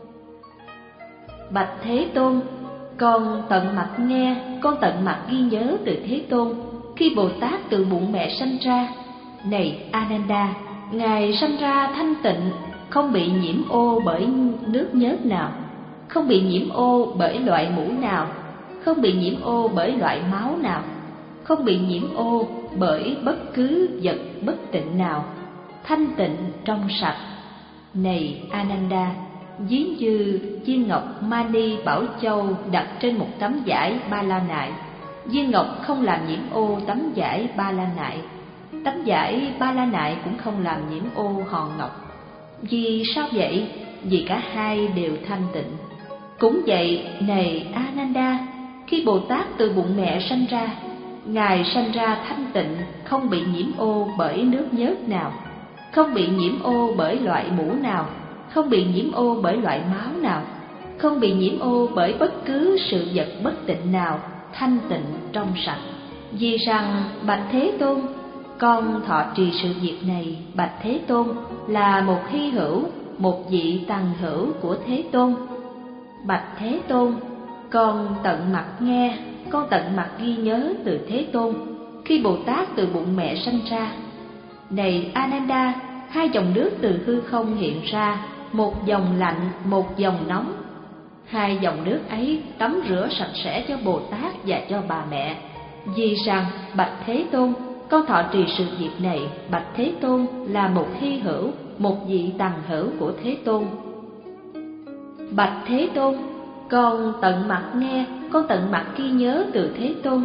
Bạch Thế Tôn, con tận mặt nghe, con tận mặt ghi nhớ từ Thế Tôn. Khi Bồ Tát từ bụng mẹ sanh ra, này Ananda, Ngài sanh ra thanh tịnh, không bị nhiễm ô bởi nước nhớt nào, không bị nhiễm ô bởi loại mũ nào, không bị nhiễm ô bởi loại máu nào, không bị nhiễm ô bởi bất cứ vật bất tịnh nào, thanh tịnh trong sạch. Này Ananda, ví như viên ngọc mani bảo châu đặt trên một tấm vải ba la nại, viên ngọc không làm nhiễm ô tấm vải ba la nại, tấm vải ba la nại cũng không làm nhiễm ô hòn ngọc. Vì sao vậy? Vì cả hai đều thanh tịnh. Cũng vậy, này Ananda, khi Bồ Tát từ bụng mẹ sanh ra, Ngài sanh ra thanh tịnh, không bị nhiễm ô bởi nước nhớt nào, không bị nhiễm ô bởi loại mũ nào, không bị nhiễm ô bởi loại máu nào, không bị nhiễm ô bởi bất cứ sự vật bất tịnh nào, thanh tịnh trong sạch. Vì rằng bạch Thế Tôn, con thọ trì sự việc này, bạch Thế Tôn, là một hy hữu, một vị tằng hữu của Thế Tôn. Bạch Thế Tôn, con tận mặt nghe, con tận mặt ghi nhớ từ Thế Tôn. Khi Bồ Tát từ bụng mẹ sanh ra, này Ananda, hai dòng nước từ hư không hiện ra, một dòng lạnh, một dòng nóng. Hai dòng nước ấy tắm rửa sạch sẽ cho Bồ Tát và cho bà mẹ. Vì rằng bạch Thế Tôn, con thọ trì sự việc này, bạch Thế Tôn, là một hy hữu, một vị tằng hữu của Thế Tôn. Bạch Thế Tôn, con tận mặt nghe, con tận mặt ghi nhớ từ Thế Tôn.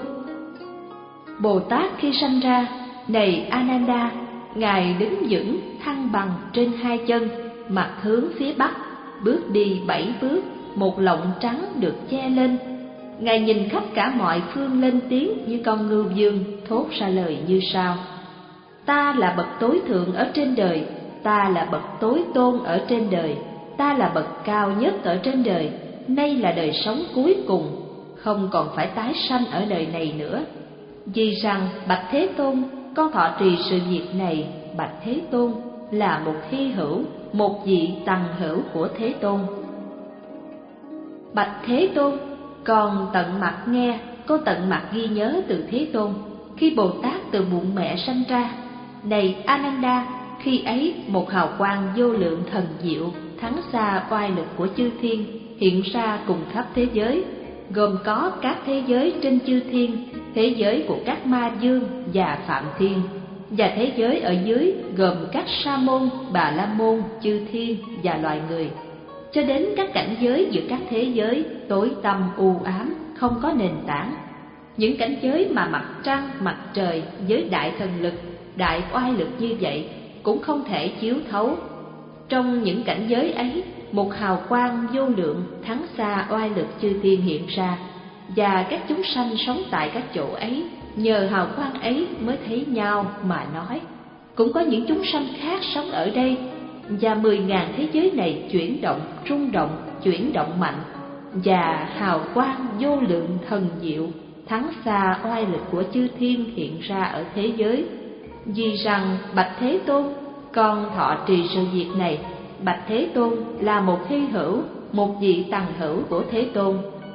Bồ Tát khi sanh ra, này Ananda, Ngài đứng vững thăng bằng trên hai chân, mặt hướng phía bắc, bước đi bảy bước, một lọng trắng được che lên. Ngài nhìn khắp cả mọi phương lên tiếng như con ngưu dương, thốt ra lời như sau: Ta là bậc tối thượng ở trên đời, ta là bậc tối tôn ở trên đời, ta là bậc cao nhất ở trên đời. Nay là đời sống cuối cùng, không còn phải tái sanh ở đời này nữa. Vì rằng bạch Thế Tôn, con thọ trì sự việc này, bạch Thế Tôn, là một hy hữu, một vị tằng hữu của Thế Tôn. Bạch Thế Tôn, con tận mặt nghe, con tận mặt ghi nhớ từ Thế Tôn. Khi Bồ Tát từ bụng mẹ sanh ra, này Ananda, khi ấy một hào quang vô lượng thần diệu thắng xa oai lực của chư thiên hiện ra cùng khắp thế giới, gồm có các thế giới trên chư thiên, thế giới của các ma dương và phạm thiên, và thế giới ở dưới gồm các sa môn, bà la môn, chư thiên và loài người, cho đến các cảnh giới giữa các thế giới tối tăm u ám, không có nền tảng. Những cảnh giới mà mặt trăng, mặt trời với đại thần lực, đại oai lực như vậy cũng không thể chiếu thấu. Trong những cảnh giới ấy, một hào quang vô lượng thắng xa oai lực chư thiên hiện ra, và các chúng sanh sống tại các chỗ ấy nhờ hào quang ấy mới thấy nhau mà nói. Cũng có những chúng sanh khác sống ở đây, và mười ngàn thế giới này chuyển động, rung động, chuyển động mạnh, và hào quang vô lượng thần diệu thắng xa oai lực của chư thiên hiện ra ở thế giới. Vì rằng bạch Thế Tôn, con thọ trì sự việc này, bạch Thế Tôn, là một hy hữu, một vị tằng hữu của Thế Tôn.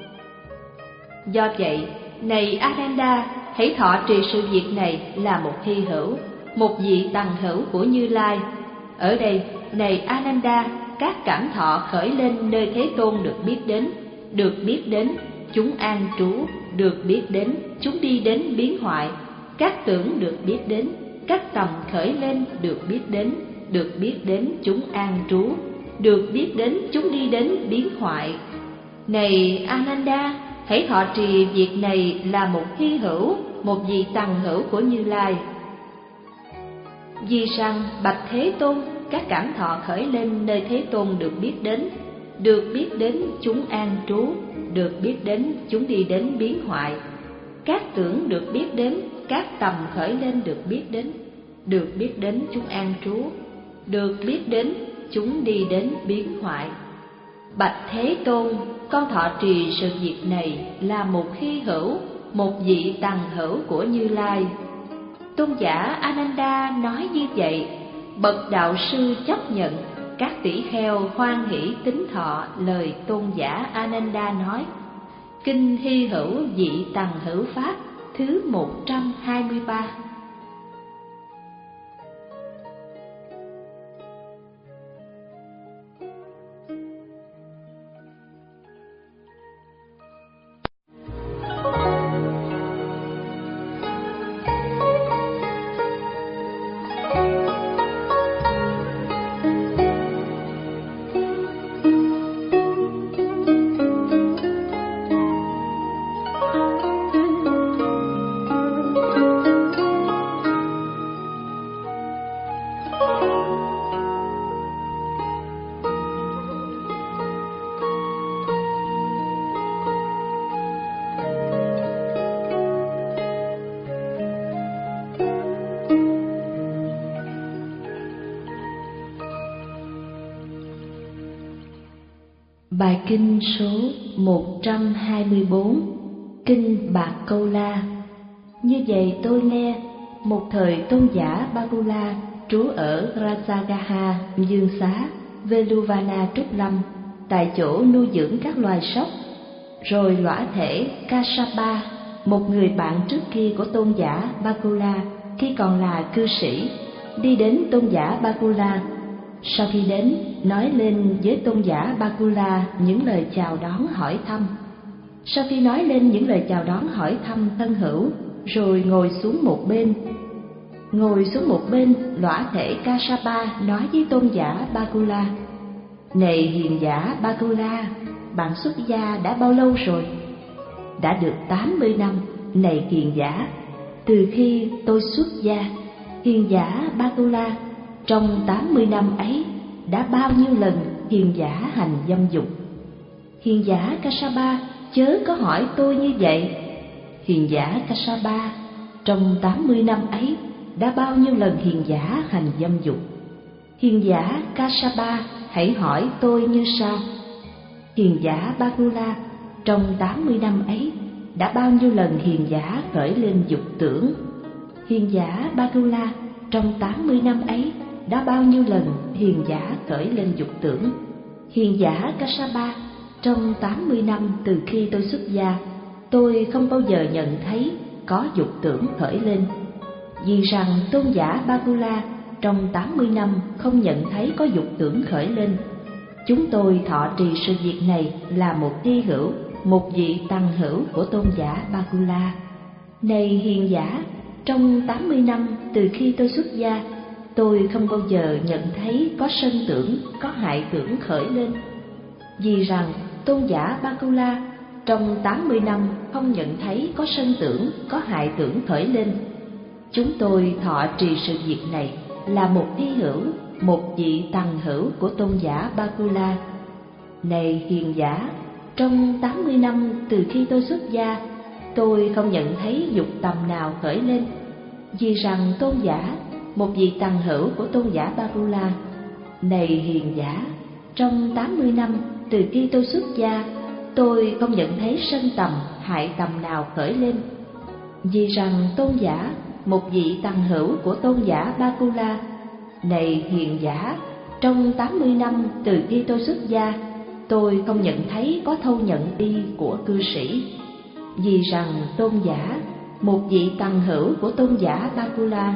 Do vậy, này Ananda, hãy thọ trì sự việc này là một hy hữu, một vị tằng hữu của Như Lai. Ở đây, này Ananda, các cảm thọ khởi lên nơi Thế Tôn được biết đến, được biết đến, chúng an trú, được biết đến, chúng đi đến biến hoại, các tưởng được biết đến, các tầm khởi lên được biết đến, được biết đến, chúng an trú, được biết đến, chúng đi đến biến hoại. Này Ananda, hãy thọ trì việc này là một hy hữu, một vị tằng hữu của Như Lai. Vì rằng bạch Thế Tôn, các cảm thọ khởi lên nơi Thế Tôn được biết đến, được biết đến chúng an trú, được biết đến chúng đi đến biến hoại. Các tưởng được biết đến, các tầm khởi lên được biết đến, được biết đến chúng an trú, được biết đến chúng đi đến biến hoại. Bạch Thế Tôn, con thọ trì sự việc này là một hy hữu, một vị tằng hữu của Như Lai. Tôn giả Ananda nói như vậy, bậc đạo sư chấp nhận. Các tỷ kheo hoan hỷ tín thọ lời tôn giả Ananda nói. Kinh hy hữu vị tằng hữu pháp thứ một trăm hai mươi ba. Bài kinh số một trăm hai mươi bốn, Kinh Bạc Câu La. Như vậy tôi nghe, một thời tôn giả Bagula trú ở Rajagaha, Dương Xá, Veluvana Trúc Lâm, tại chỗ nuôi dưỡng các loài sóc. Rồi lõa thể Kassapa, một người bạn trước kia của tôn giả Bagula khi còn là cư sĩ, đi đến tôn giả Bagula. Sau khi đến, nói lên với tôn giả Bagula những lời chào đón hỏi thăm. Sau khi nói lên những lời chào đón hỏi thăm thân hữu, rồi ngồi xuống một bên. Ngồi xuống một bên, lõa thể Kassapa nói với tôn giả Bagula: Này hiền giả Bagula, bạn xuất gia đã bao lâu rồi? Đã được tám mươi năm, này hiền giả, từ khi tôi xuất gia. Hiền giả Bagula, trong tám mươi năm ấy, đã bao nhiêu lần hiền giả hành dâm dục? Hiền giả Kassapa, chớ có hỏi tôi như vậy. Hiền giả Kassapa, trong tám mươi năm ấy, đã bao nhiêu lần hiền giả hành dâm dục? Hiền giả Kassapa, hãy hỏi tôi như sau. Hiền giả Bagula, trong tám mươi năm ấy, đã bao nhiêu lần hiền giả khởi lên dục tưởng? Hiền giả Bagula, trong tám mươi năm ấy, đã bao nhiêu lần hiền giả khởi lên dục tưởng? Hiền giả Kassapa, trong tám mươi năm từ khi tôi xuất gia, tôi không bao giờ nhận thấy có dục tưởng khởi lên. Vì rằng tôn giả Bagula trong tám mươi năm không nhận thấy có dục tưởng khởi lên, chúng tôi thọ trì sự việc này là một hy hữu, một vị tằng hữu của tôn giả Bagula. Này hiền giả, trong tám mươi năm từ khi tôi xuất gia, tôi không bao giờ nhận thấy có sân tưởng, có hại tưởng khởi lên. Vì rằng tôn giả Bagula trong tám mươi năm không nhận thấy có sân tưởng, có hại tưởng khởi lên, chúng tôi thọ trì sự việc này là một hy hữu, một vị tằng hữu của tôn giả Bagula. Này hiền giả, trong tám mươi năm từ khi tôi xuất gia, tôi không nhận thấy dục tầm nào khởi lên. Vì rằng tôn giả, một vị tằng hữu của tôn giả Bagula. Này hiền giả, trong tám mươi năm từ khi tôi xuất gia, tôi không nhận thấy sân tầm, hại tầm nào khởi lên. Vì rằng tôn giả, một vị tằng hữu của tôn giả Bagula. Này hiền giả, trong tám mươi năm từ khi tôi xuất gia, tôi không nhận thấy có thâu nhận y của cư sĩ. Vì rằng tôn giả, một vị tằng hữu của tôn giả Bagula.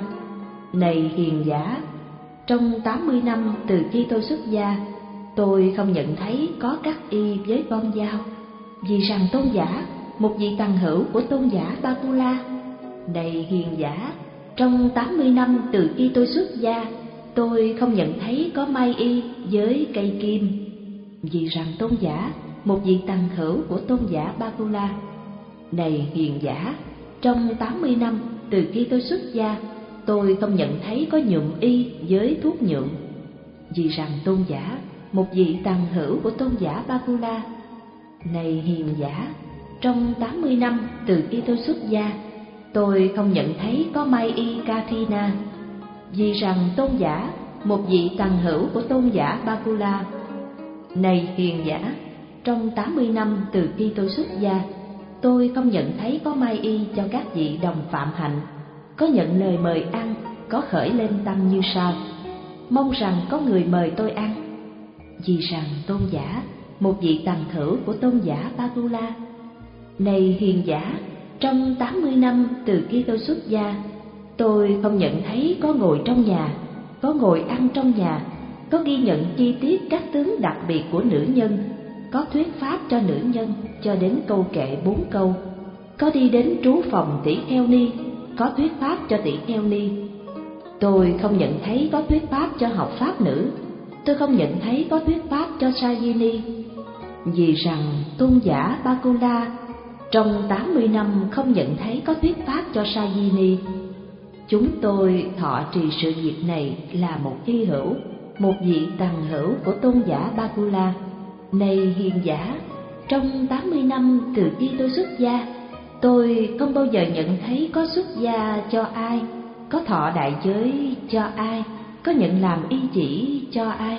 Này hiền giả, trong tám mươi năm từ khi tôi xuất gia, tôi không nhận thấy có cắt y với con dao. Vì rằng tôn giả, một vị tằng hữu của tôn giả Bagula. Này hiền giả, trong tám mươi năm từ khi tôi xuất gia, tôi không nhận thấy có may y với cây kim. Vì rằng tôn giả, một vị tằng hữu của tôn giả Bagula. Này hiền giả, trong tám mươi năm từ khi tôi xuất gia, tôi không nhận thấy có nhuộm y với thuốc nhuộm. Vì rằng tôn giả, một vị tỳ hữu của tôn giả Bakula. Này hiền giả, trong tám mươi năm từ khi tôi xuất gia, tôi không nhận thấy có Mai Y Kathina. Vì rằng tôn giả, một vị tỳ hữu của tôn giả Bakula. Này hiền giả, trong tám mươi năm từ khi tôi xuất gia, tôi không nhận thấy có Mai Y cho các vị đồng phạm hạnh, có nhận lời mời ăn, có khởi lên tâm như sau: mong rằng có người mời tôi ăn. Vì rằng tôn giả, một vị tỳ hữu của tôn giả Bakula. Này hiền giả, trong tám mươi năm từ khi tôi xuất gia, tôi không nhận thấy có ngồi trong nhà, có ngồi ăn trong nhà, có ghi nhận chi tiết các tướng đặc biệt của nữ nhân, có thuyết pháp cho nữ nhân cho đến câu kệ bốn câu, có đi đến trú phòng tỷ kheo ni, có thuyết pháp cho tỷ kheo ni. Tôi không nhận thấy có thuyết pháp cho học pháp nữ, tôi không nhận thấy có thuyết pháp cho Sajini. Vì rằng tôn giả Bakula trong tám mươi năm không nhận thấy có thuyết pháp cho Sajini. Chúng tôi thọ trì sự việc này là một hy hữu, một vị tỳ hữu của tôn giả Bakula. Này hiền giả, trong tám mươi năm từ khi tôi xuất gia, tôi không bao giờ nhận thấy có xuất gia cho ai, có thọ đại giới cho ai, có nhận làm y chỉ cho ai.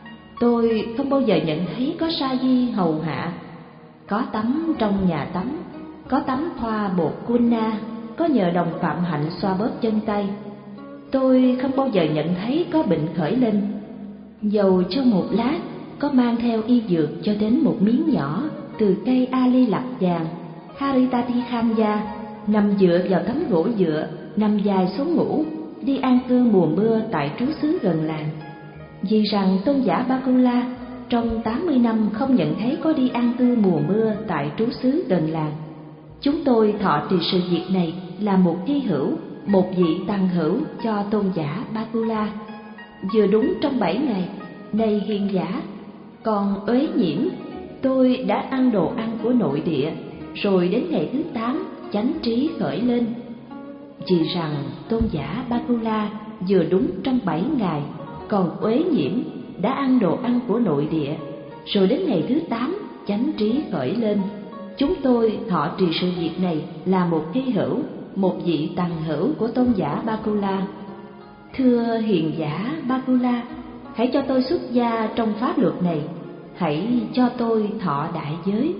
Tôi không bao giờ nhận thấy có sa di hầu hạ, có tắm trong nhà tắm, có tắm thoa bột kunna, có nhờ đồng phạm hạnh xoa bóp chân tay. Tôi không bao giờ nhận thấy có bệnh khởi lên, dầu cho một lát có mang theo y dược cho đến một miếng nhỏ từ cây ali lặc vàng Haritati Khanya, nằm dựa vào tấm gỗ dựa, nằm dài xuống ngủ, đi an cư mùa mưa tại trú xứ gần làng. Vì rằng tôn giả Bakula trong tám mươi năm không nhận thấy có đi an cư mùa mưa tại trú xứ gần làng, chúng tôi thọ trì sự việc này là một hy hữu, một vị tỳ hữu cho tôn giả Bakula. Vừa đúng trong bảy ngày. Này hiền giả, còn uế nhiễm, tôi đã ăn đồ ăn của nội địa, rồi đến ngày thứ tám chánh trí khởi lên. Vì rằng tôn giả Bakula vừa đúng trong bảy ngày, còn uế nhiễm đã ăn đồ ăn của nội địa, rồi đến ngày thứ tám chánh trí khởi lên. Chúng tôi thọ trì sự việc này là một hy hữu, một vị tỳ hữu của tôn giả Bakula. Thưa hiền giả Bakula, hãy cho tôi xuất gia trong pháp luật này, hãy cho tôi thọ đại giới.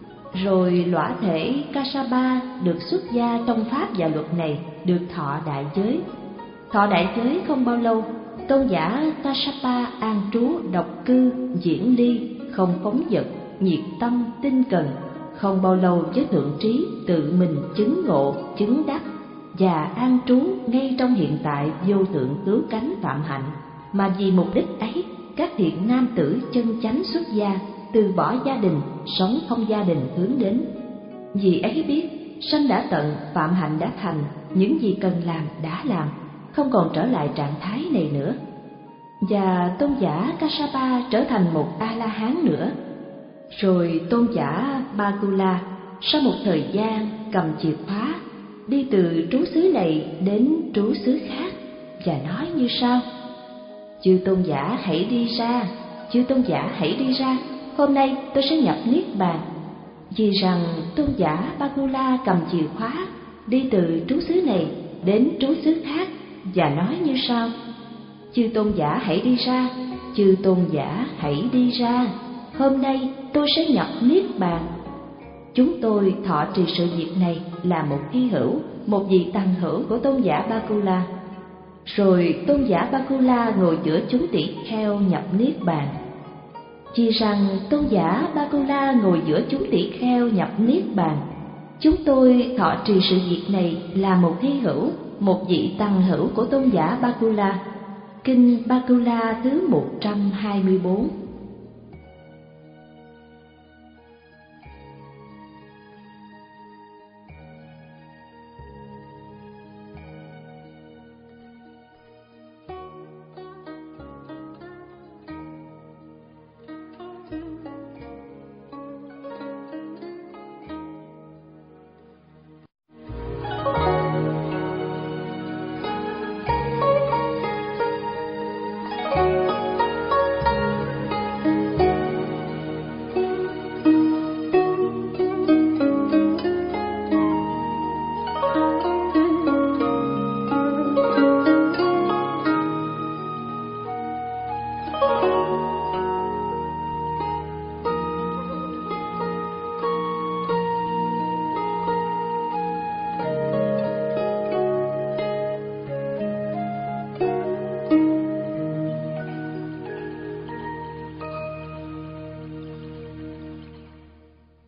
Rồi lõa thể Kassapa được xuất gia trong pháp và luật này, được thọ đại giới. Thọ đại giới không bao lâu, tôn giả Kassapa an trú, độc cư, diễn ly, không phóng dật, nhiệt tâm, tinh cần. Không bao lâu với thượng trí tự mình chứng ngộ, chứng đắc và an trú ngay trong hiện tại vô thượng cứu cánh phạm hạnh. Mà vì mục đích ấy, các thiện nam tử chân chánh xuất gia, từ bỏ gia đình, sống không gia đình hướng đến. Vì ấy biết, sanh đã tận, phạm hạnh đã thành, những gì cần làm đã làm, không còn trở lại trạng thái này nữa. Và tôn giả Kassapa trở thành một A-la-hán nữa. Rồi tôn giả Bakula sau một thời gian cầm chìa khóa, đi từ trú xứ này đến trú xứ khác và nói như sau: chư tôn giả hãy đi ra, chư tôn giả hãy đi ra, hôm nay tôi sẽ nhập niết bàn. Vì rằng tôn giả Bakula cầm chìa khóa, đi từ trú xứ này đến trú xứ khác và nói như sau: chư tôn giả hãy đi ra, chư tôn giả hãy đi ra, hôm nay tôi sẽ nhập niết bàn. Chúng tôi thọ trì sự việc này là một hy hữu, một vị tỳ hữu của tôn giả Bakula. Rồi tôn giả Bakula ngồi giữa chúng tỷ kheo nhập niết bàn. Vì rằng tôn giả Bakula ngồi giữa chúng tỷ kheo nhập niết bàn, chúng tôi thọ trì sự việc này là một hy hữu, một vị tỳ hữu của tôn giả Bakula. Kinh Bakula thứ một trăm hai mươi bốn.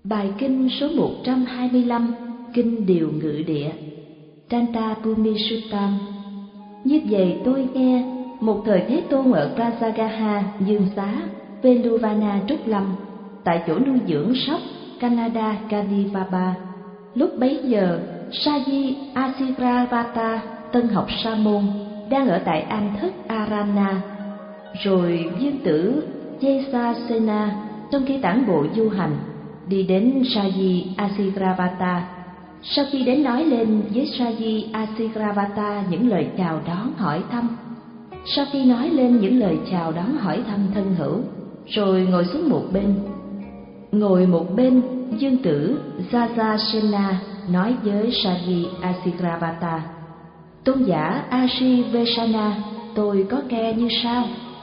Bài kinh số một trăm hai mươi lăm, Kinh Điều Ngự Địa, Tanta Bhumi Suttam. Như vậy tôi nghe, một thời Thế Tôn ở Rajagaha, Dương Xá, Veluvana Trúc Lâm, tại chỗ nuôi dưỡng sóc Canada Kanivaba. Lúc bấy giờ, Saji Asivravata, tân học sa môn, đang ở tại Am Thất Arana. Rồi dương tử Jesasena, trong khi tản bộ du hành, đi đến Saji Asivravata. Sau khi đến nói lên với Saji Asivravata những lời chào đón hỏi thăm, sau khi nói lên những lời chào đón hỏi thăm thân hữu, rồi ngồi xuống một bên. Ngồi một bên, dương tử Jajasena nói với Saji Asivravata: Tôn giả Asivesana, tôi có nghe như sau.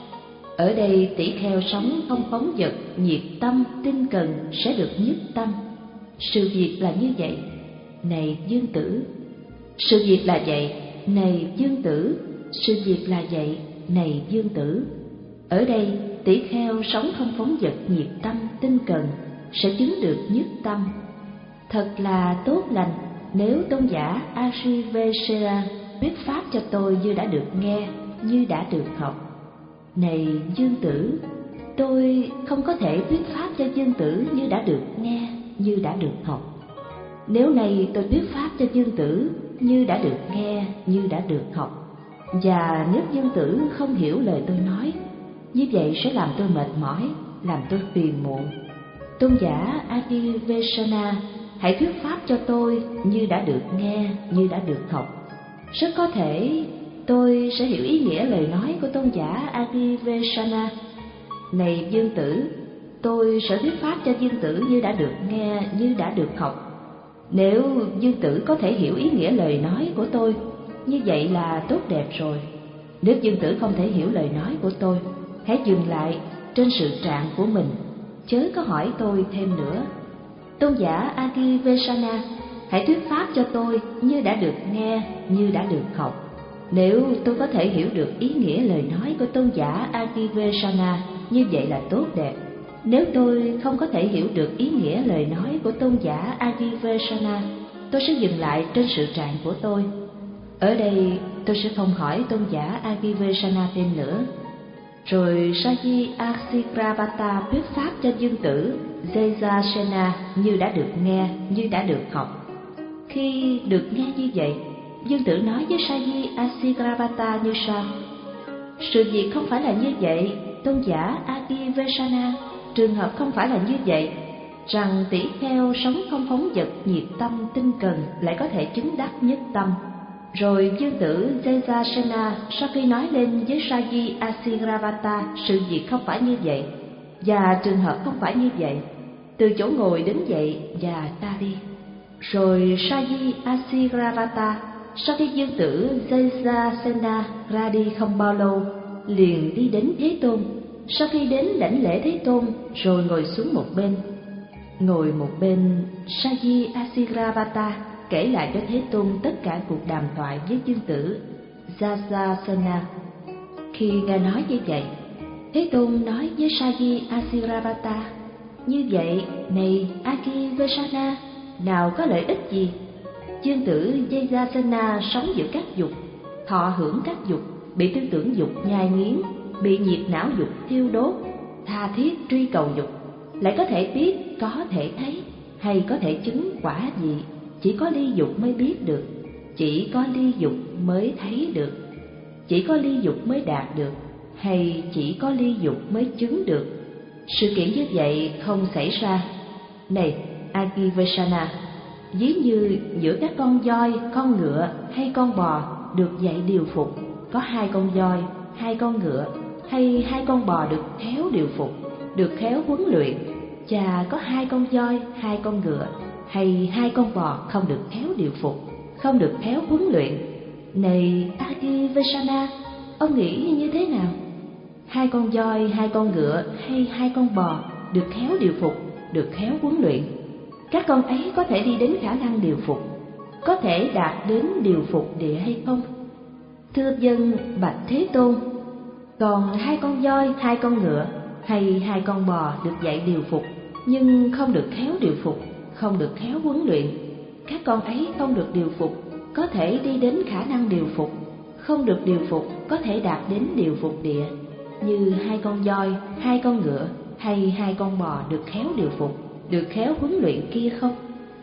Ở đây tỷ kheo sống không phóng dật, nhiệt tâm, tinh cần sẽ được nhất tâm. Sự việc là như vậy, này dương tử. Sự việc là vậy, này dương tử. Sự việc là vậy, này dương tử. Ở đây tỷ kheo sống không phóng dật, nhiệt tâm, tinh cần sẽ chứng được nhất tâm. Thật là tốt lành nếu tôn giả Asivesana thuyết pháp cho tôi như đã được nghe, như đã được học. Này dương tử, tôi không có thể thuyết pháp cho dương tử như đã được nghe, như đã được học. Nếu này tôi thuyết pháp cho dương tử như đã được nghe, như đã được học, và nếu dương tử không hiểu lời tôi nói, như vậy sẽ làm tôi mệt mỏi, làm tôi phiền muộn. Tôn giả Asivesana, hãy thuyết pháp cho tôi như đã được nghe, như đã được học. Rất có thể tôi sẽ hiểu ý nghĩa lời nói của tôn giả Asivesana. Này dương tử, tôi sẽ thuyết pháp cho dương tử như đã được nghe, như đã được học. Nếu dương tử có thể hiểu ý nghĩa lời nói của tôi, như vậy là tốt đẹp rồi. Nếu dương tử không thể hiểu lời nói của tôi, hãy dừng lại trên sự trạng của mình, chớ có hỏi tôi thêm nữa. Tôn giả Asivesana, hãy thuyết pháp cho tôi như đã được nghe, như đã được học. Nếu tôi có thể hiểu được ý nghĩa lời nói của tôn giả Asivesana, như vậy là tốt đẹp. Nếu tôi không có thể hiểu được ý nghĩa lời nói của tôn giả Asivesana, tôi sẽ dừng lại trên sự trạng của tôi. Ở đây tôi sẽ không hỏi tôn giả Asivesana thêm nữa. Rồi Saji Asivravata thuyết pháp cho dương tử Jayasena như đã được nghe, như đã được học. Khi được nghe như vậy, dương tử nói với Saji Asivravata như sau: Sự việc không phải là như vậy, tôn giả Asivesana. Trường hợp không phải là như vậy, rằng tỷ kheo sống không phóng dật, nhiệt tâm, tinh cần lại có thể chứng đắc nhất tâm. Rồi dương tử Jayasena sau khi nói lên với Saji Asivravata sự việc không phải như vậy, và trường hợp không phải như vậy, từ chỗ ngồi đứng dậy và ta đi. Rồi Saji Asivravata sau khi dương tử Jayasena ra đi không bao lâu, liền đi đến Thế Tôn. Sau khi đến đảnh lễ Thế Tôn, rồi ngồi xuống một bên. Ngồi một bên, Saji Asivravata kể lại cho Thế Tôn tất cả cuộc đàm thoại với dương tử Jayasena. Khi nghe nói như vậy, Thế Tôn nói với Saji Asivravata: Như vậy, này Asivesana, nào có lợi ích gì? Dương tử Jayasena sống giữa các dục, thọ hưởng các dục, bị tư tưởng dục nhai nghiến, bị nhiệt não dục thiêu đốt, tha thiết truy cầu dục, lại có thể biết, có thể thấy, hay có thể chứng quả gì? Chỉ có ly dục mới biết được, chỉ có ly dục mới thấy được, chỉ có ly dục mới đạt được, hay chỉ có ly dục mới chứng được. Sự kiện như vậy không xảy ra. Này Asivesana, ví như giữa các con voi, con ngựa hay con bò được dạy điều phục, có hai con voi, hai con ngựa hay hai con bò được khéo điều phục, được khéo huấn luyện, và có hai con voi, hai con ngựa hay hai con bò không được khéo điều phục, không được khéo huấn luyện. Này Asivesana, ông nghĩ như thế nào? Hai con voi, hai con ngựa hay hai con bò được khéo điều phục, được khéo huấn luyện, các con ấy có thể đi đến khả năng điều phục, có thể đạt đến điều phục địa hay không? Thưa dân bạch Thế Tôn, còn hai con voi, hai con ngựa hay hai con bò được dạy điều phục, nhưng không được khéo điều phục, không được khéo huấn luyện. Các con ấy không được điều phục, có thể đi đến khả năng điều phục, không được điều phục, có thể đạt đến điều phục địa, như hai con voi, hai con ngựa hay hai con bò được khéo điều phục, được khéo huấn luyện kia không?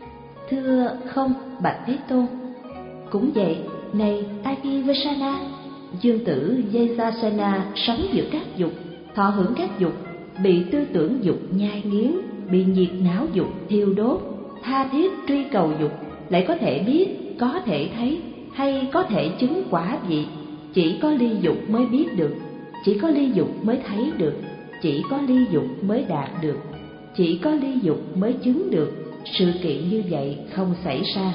Thưa không, bạch Thế Tôn. Cũng vậy, này Akivesana, dương tử Vajrasena sống giữa các dục, thọ hưởng các dục, bị tư tưởng dục nhai nghiến, bị nhiệt não dục thiêu đốt, tha thiết truy cầu dục, lại có thể biết, có thể thấy hay có thể chứng quả vị. Chỉ có ly dục mới biết được, chỉ có ly dục mới thấy được, chỉ có ly dục mới đạt được, chỉ có ly dục mới chứng được. Sự kiện như vậy không xảy ra.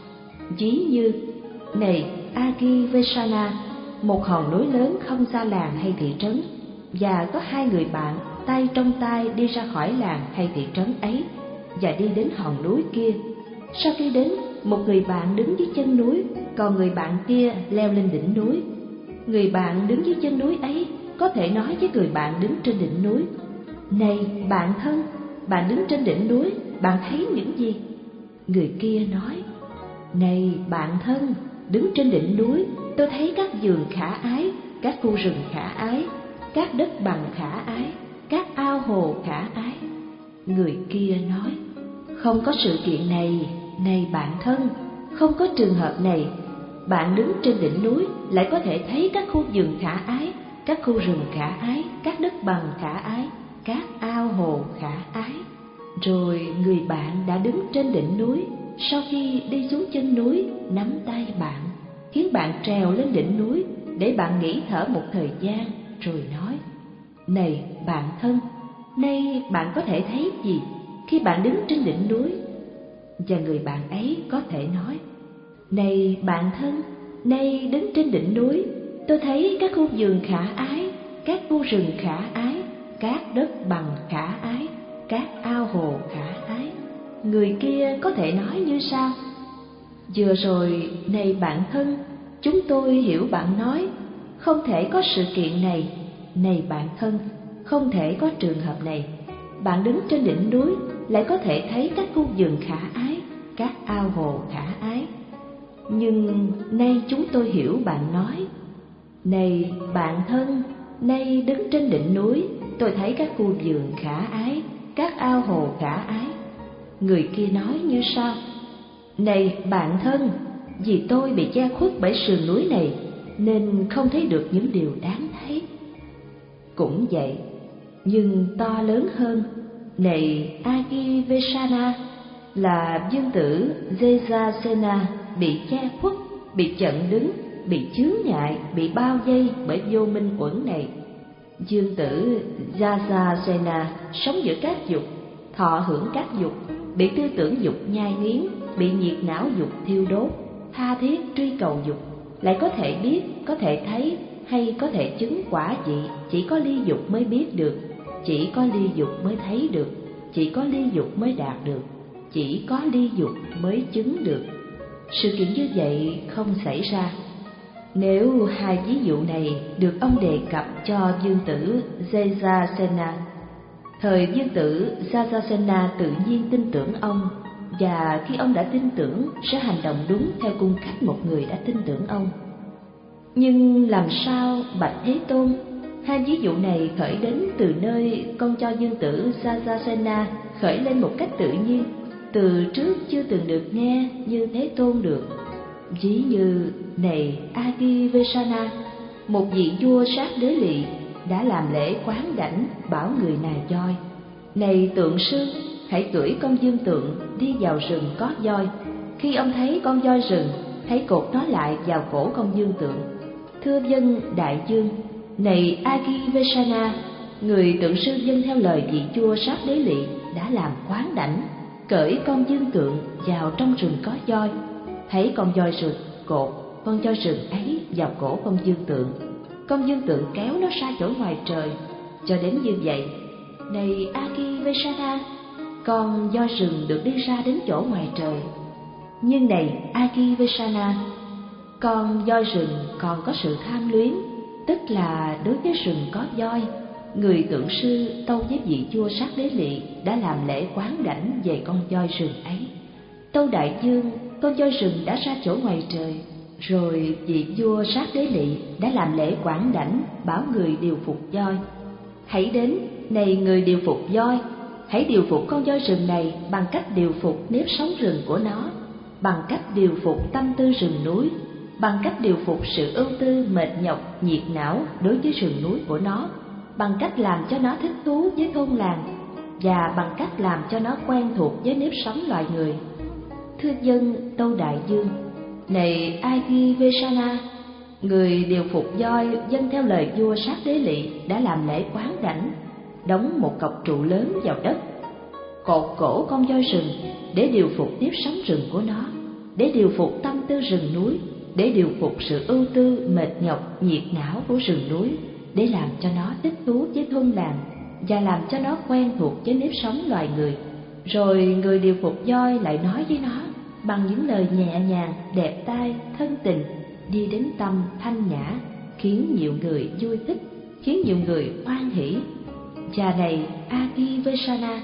Ví như, này Akivesana, một hòn núi lớn không xa làng hay thị trấn, và có hai người bạn tay trong tay đi ra khỏi làng hay thị trấn ấy và đi đến hòn núi kia. Sau khi đến, một người bạn đứng dưới chân núi, còn người bạn kia leo lên đỉnh núi. Người bạn đứng dưới chân núi ấy có thể nói với người bạn đứng trên đỉnh núi: này bạn thân, bạn đứng trên đỉnh núi, bạn thấy những gì? Người kia nói: này bạn thân, đứng trên đỉnh núi, tôi thấy các vườn khả ái, các khu rừng khả ái, các đất bằng khả ái, các ao hồ khả ái. Người kia nói: không có sự kiện này, này bạn thân, không có trường hợp này. Bạn đứng trên đỉnh núi lại có thể thấy các khu vườn khả ái, các khu rừng khả ái, các đất bằng khả ái, các ao hồ khả ái. Rồi người bạn đã đứng trên đỉnh núi, sau khi đi xuống chân núi, nắm tay bạn, khiến bạn trèo lên đỉnh núi để bạn nghỉ thở một thời gian, rồi nói: này bạn thân, nay bạn có thể thấy gì khi bạn đứng trên đỉnh núi? Và người bạn ấy có thể nói: này bạn thân, nay đứng trên đỉnh núi, tôi thấy các khu vườn khả ái, các khu rừng khả ái, các đất bằng khả ái, các ao hồ khả ái. Người kia có thể nói như sau: vừa rồi, này bạn thân, chúng tôi hiểu bạn nói không thể có sự kiện này. Này bạn thân, không thể có trường hợp này. Bạn đứng trên đỉnh núi lại có thể thấy các khu vườn khả ái, các ao hồ khả ái. Nhưng nay chúng tôi hiểu bạn nói: này bạn thân, nay đứng trên đỉnh núi, tôi thấy các khu vườn khả ái, các ao hồ khả ái. Người kia nói như sau: này bạn thân, vì tôi bị che khuất bởi sườn núi này nên không thấy được những điều đáng thấy. Cũng vậy, nhưng to lớn hơn, này Akivesana, là dương tử Vajrasena bị che khuất, bị chặn đứng, bị chướng ngại, bị bao vây bởi vô minh uẩn này. Dương tử Vajrasena sống giữa các dục, thọ hưởng các dục, bị tư tưởng dục nhai nghiến, bị nhiệt não dục thiêu đốt, tha thiết truy cầu dục, lại có thể biết, có thể thấy hay có thể chứng quả vị. Chỉ có ly dục mới biết được, chỉ có ly dục mới thấy được, chỉ có ly dục mới đạt được, chỉ có ly dục mới chứng được. Sự kiện như vậy không xảy ra. Nếu hai ví dụ này được ông đề cập cho dương tử Vajrasena, thời dương tử Vajrasena tự nhiên tin tưởng ông, và khi ông đã tin tưởng sẽ hành động đúng theo cung cách một người đã tin tưởng ông. Nhưng làm sao, bạch Thế Tôn, hai ví dụ này khởi đến từ nơi con cho dương tử Vajrasena khởi lên một cách tự nhiên, từ trước chưa từng được nghe như Thế Tôn được. Ví như, này Akivesana, một vị vua sát đế lỵ đã làm lễ quán đảnh bảo người nài voi: này tượng sư, hãy cưỡi con dương tượng đi vào rừng có voi. Khi ông thấy con voi rừng, hãy cột nó lại vào cổ con dương tượng. Thưa vâng đại dương. Này Akivesana, người tượng sư vâng theo lời vị vua sát đế lỵ đã làm quán đảnh, cởi con dương tượng vào trong rừng có voi. Thấy con voi rừng cột con voi rừng ấy vào cổ con dương tượng, con dương tượng kéo nó ra chỗ ngoài trời. Cho đến như vậy, này Akivesana, con voi rừng được đi ra đến chỗ ngoài trời. Nhưng này Akivesana, con voi rừng còn có sự tham luyến, tức là đối với rừng có voi, người tượng sư tâu với vị vua Sát Đế Lỵ đã làm lễ quán đảnh về con voi rừng ấy. Tâu đại vương, con voi rừng đã ra chỗ ngoài trời. Rồi vị vua Sát Đế Lỵ đã làm lễ quán đảnh, bảo người điều phục voi. Hãy đến, này người điều phục voi, hãy điều phục con voi rừng này bằng cách điều phục nếp sống rừng của nó, bằng cách điều phục tâm tư rừng núi, bằng cách điều phục sự ưu tư, mệt nhọc, nhiệt não đối với rừng núi của nó, bằng cách làm cho nó thích thú với thôn làng, và bằng cách làm cho nó quen thuộc với nếp sống loài người. Thưa dân, tâu đại vương, này Agivesana, người điều phục voi dâng theo lời vua Sát Đế Lỵ đã làm lễ quán đảnh, đóng một cọc trụ lớn vào đất, cột cổ con voi rừng để điều phục nếp sống rừng của nó, để điều phục tâm tư rừng núi, để điều phục sự ưu tư, mệt nhọc, nhiệt não của rừng núi, để làm cho nó thích thú với thôn làng và làm cho nó quen thuộc với nếp sống loài người. Rồi người điều phục voi lại nói với nó bằng những lời nhẹ nhàng, đẹp tai, thân tình, đi đến tâm thanh nhã, khiến nhiều người vui thích, khiến nhiều người hoan hỷ. Và này Agivesana,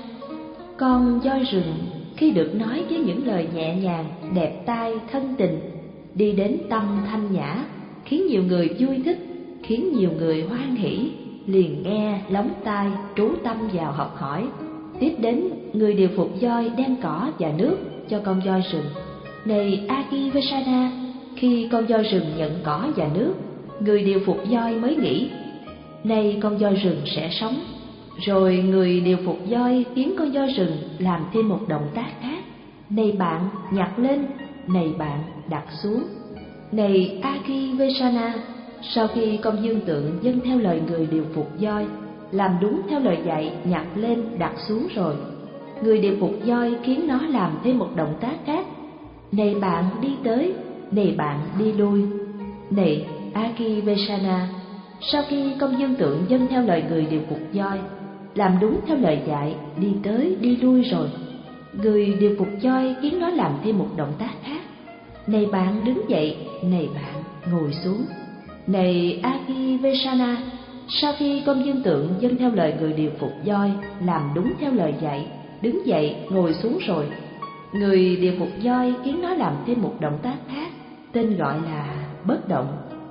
con voi rừng khi được nói với những lời nhẹ nhàng, đẹp tai, thân tình, đi đến tâm thanh nhã, khiến nhiều người vui thích, khiến nhiều người hoan hỷ, liền nghe lóng tai, trú tâm vào học hỏi. Tiếp đến, người điều phục voi đem cỏ và nước cho con voi rừng. Này Agivesana, khi con voi rừng nhận cỏ và nước, người điều phục voi mới nghĩ, nay con voi rừng sẽ sống. Rồi người điều phục voi khiến con voi rừng làm thêm một động tác khác. Này bạn, nhặt lên, này bạn, đặt xuống. Này Agivesana, sau khi con dương tượng dâng theo lời người điều phục voi, làm đúng theo lời dạy, nhặt lên, đặt xuống rồi, người điều phục voi khiến nó làm thêm một động tác khác. Này bạn, đi tới, này bạn, đi lui. Này Agivesana, sau khi con dương tượng dâng theo lời người điều phục voi, làm đúng theo lời dạy, đi tới, đi lui rồi, người điều phục voi khiến nó làm thêm một động tác khác. Này bạn, đứng dậy, này bạn, ngồi xuống. Này Agivesana, sau khi con dương tượng dâng theo lời người điều phục voi, làm đúng theo lời dạy, đứng dậy, ngồi xuống rồi, người điều phục voi khiến nó làm thêm một động tác khác, tên gọi là bất động.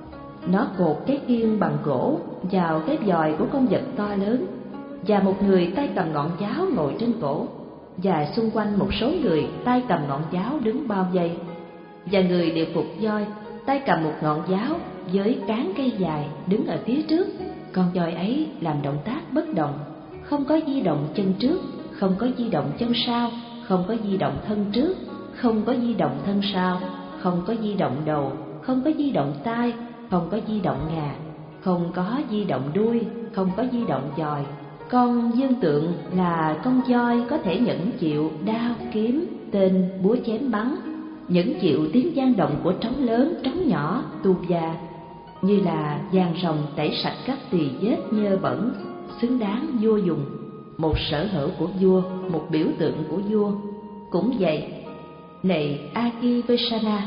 Nó cột cái khiên bằng gỗ vào cái vòi của con vật to lớn, và một người tay cầm ngọn giáo ngồi trên cổ, và xung quanh một số người tay cầm ngọn giáo đứng bao vây. Và người điều phục voi tay cầm một ngọn giáo với cán cây dài đứng ở phía trước. Con voi ấy làm động tác bất động, không có di động chân trước, không có di động chân sau, không có di động thân trước, không có di động thân sau, không có di động đầu, không có di động tai, không có di động ngà, không có di động đuôi, không có di động giòi. Con dương tượng là con voi có thể nhẫn chịu đao, kiếm, tên, búa chém bắn, nhẫn chịu tiếng vang động của trống lớn, trống nhỏ, tu già, như là giàn rồng tẩy sạch các tỳ vết nhơ bẩn, xứng đáng vua dùng, một sở hữu của vua, một biểu tượng của vua. Cũng vậy, này Agivesana,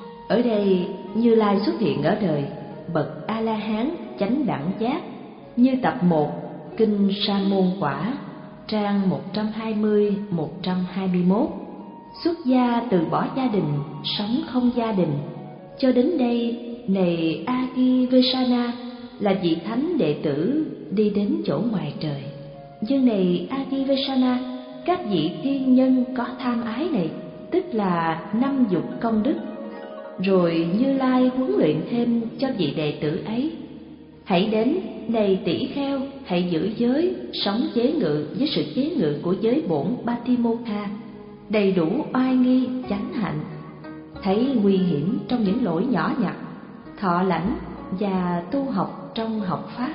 ở đây Như Lai xuất hiện ở đời, bậc A La Hán chánh đẳng giác, như tập một kinh Sa môn quả, trang một trăm hai mươi đến một trăm hai mươi mốt. Xuất gia từ bỏ gia đình, sống không gia đình. Cho đến đây, này Agivesana, là vị thánh đệ tử đi đến chỗ ngoài trời. Nhưng này Agivesana, các vị thiên nhân có tham ái này, tức là năm dục công đức. Rồi Như Lai huấn luyện thêm cho vị đệ tử ấy. Hãy đến, này tỷ kheo, hãy giữ giới, sống chế ngự với sự chế ngự của giới bổn Patimokkha, đầy đủ oai nghi, chánh hạnh. Thấy nguy hiểm trong những lỗi nhỏ nhặt, thọ lãnh và tu học trong học pháp.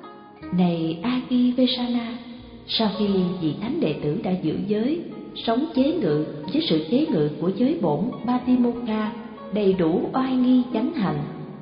Này Agivesana, sau khi vị thánh đệ tử đã giữ giới, sống chế ngự với sự chế ngự của giới bổn Patimokkha, đầy đủ oai nghi chánh hạnh,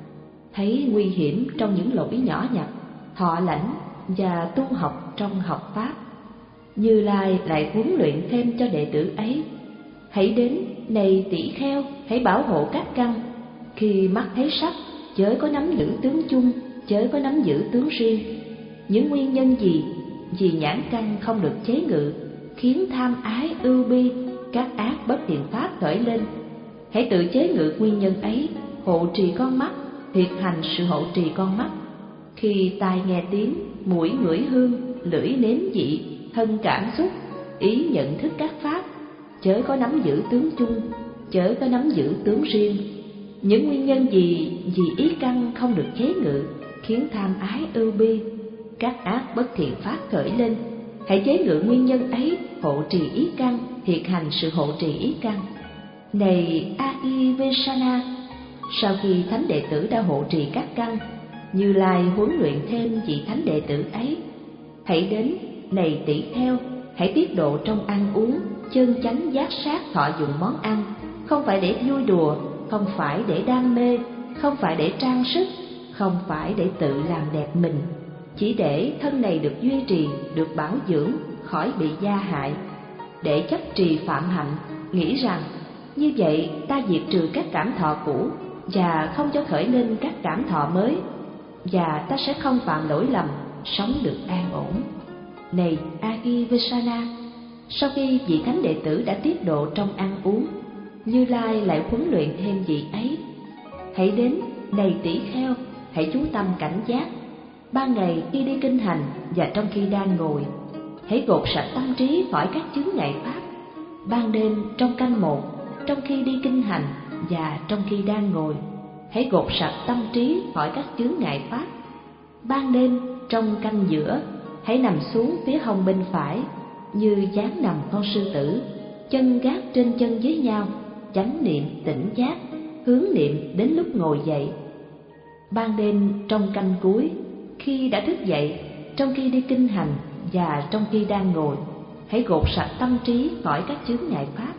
thấy nguy hiểm trong những lỗi nhỏ nhặt, thọ lãnh và tu học trong học pháp, Như Lai lại huấn luyện thêm cho đệ tử ấy. Hãy đến, này tỷ kheo, hãy bảo hộ các căn. Khi mắt thấy sắc, chớ có nắm giữ tướng chung, chớ có nắm giữ tướng riêng. Những nguyên nhân gì? Vì nhãn căn không được chế ngự, khiến tham ái ưu bi, các ác bất thiện pháp khởi lên. Hãy tự chế ngự nguyên nhân ấy, hộ trì con mắt, thiệt hành sự hộ trì con mắt. Khi tai nghe tiếng, mũi ngửi hương, lưỡi nếm vị, thân cảm xúc, ý nhận thức các pháp, chớ có nắm giữ tướng chung, chớ có nắm giữ tướng riêng. Những nguyên nhân gì? Vì ý căn không được chế ngự, khiến tham ái ưu bi, các ác bất thiện pháp khởi lên. Hãy chế ngự nguyên nhân ấy, hộ trì ý căn, thiệt hành sự hộ trì ý căn. Này Adivesana, sau khi thánh đệ tử đã hộ trì các căn, Như Lai huấn luyện thêm vị thánh đệ tử ấy. Hãy đến, này tỷ kheo, hãy tiết độ trong ăn uống, chân chánh giác sát thọ dụng món ăn, không phải để vui đùa, không phải để đam mê, không phải để trang sức, không phải để tự làm đẹp mình, chỉ để thân này được duy trì, được bảo dưỡng, khỏi bị gia hại. Để chấp trì phạm hạnh, nghĩ rằng như vậy ta diệt trừ các cảm thọ cũ và không cho khởi lên các cảm thọ mới, và ta sẽ không phạm lỗi lầm, sống được an ổn. Này Adivesana, sau khi vị thánh đệ tử đã tiết độ trong ăn uống, Như Lai lại huấn luyện thêm vị ấy. Hãy đến, này tỷ kheo, hãy chú tâm cảnh giác. Ban ngày khi đi kinh hành và trong khi đang ngồi, hãy gột sạch tâm trí khỏi các chướng ngại pháp. Ban đêm trong canh một, trong khi đi kinh hành và trong khi đang ngồi, hãy gột sạch tâm trí khỏi các chướng ngại pháp. Ban đêm trong canh giữa, hãy nằm xuống phía hông bên phải, như dáng nằm con sư tử, chân gác trên chân với nhau, chánh niệm tỉnh giác, hướng niệm đến lúc ngồi dậy. Ban đêm trong canh cuối, khi đã thức dậy, trong khi đi kinh hành và trong khi đang ngồi, hãy gột sạch tâm trí khỏi các chướng ngại pháp.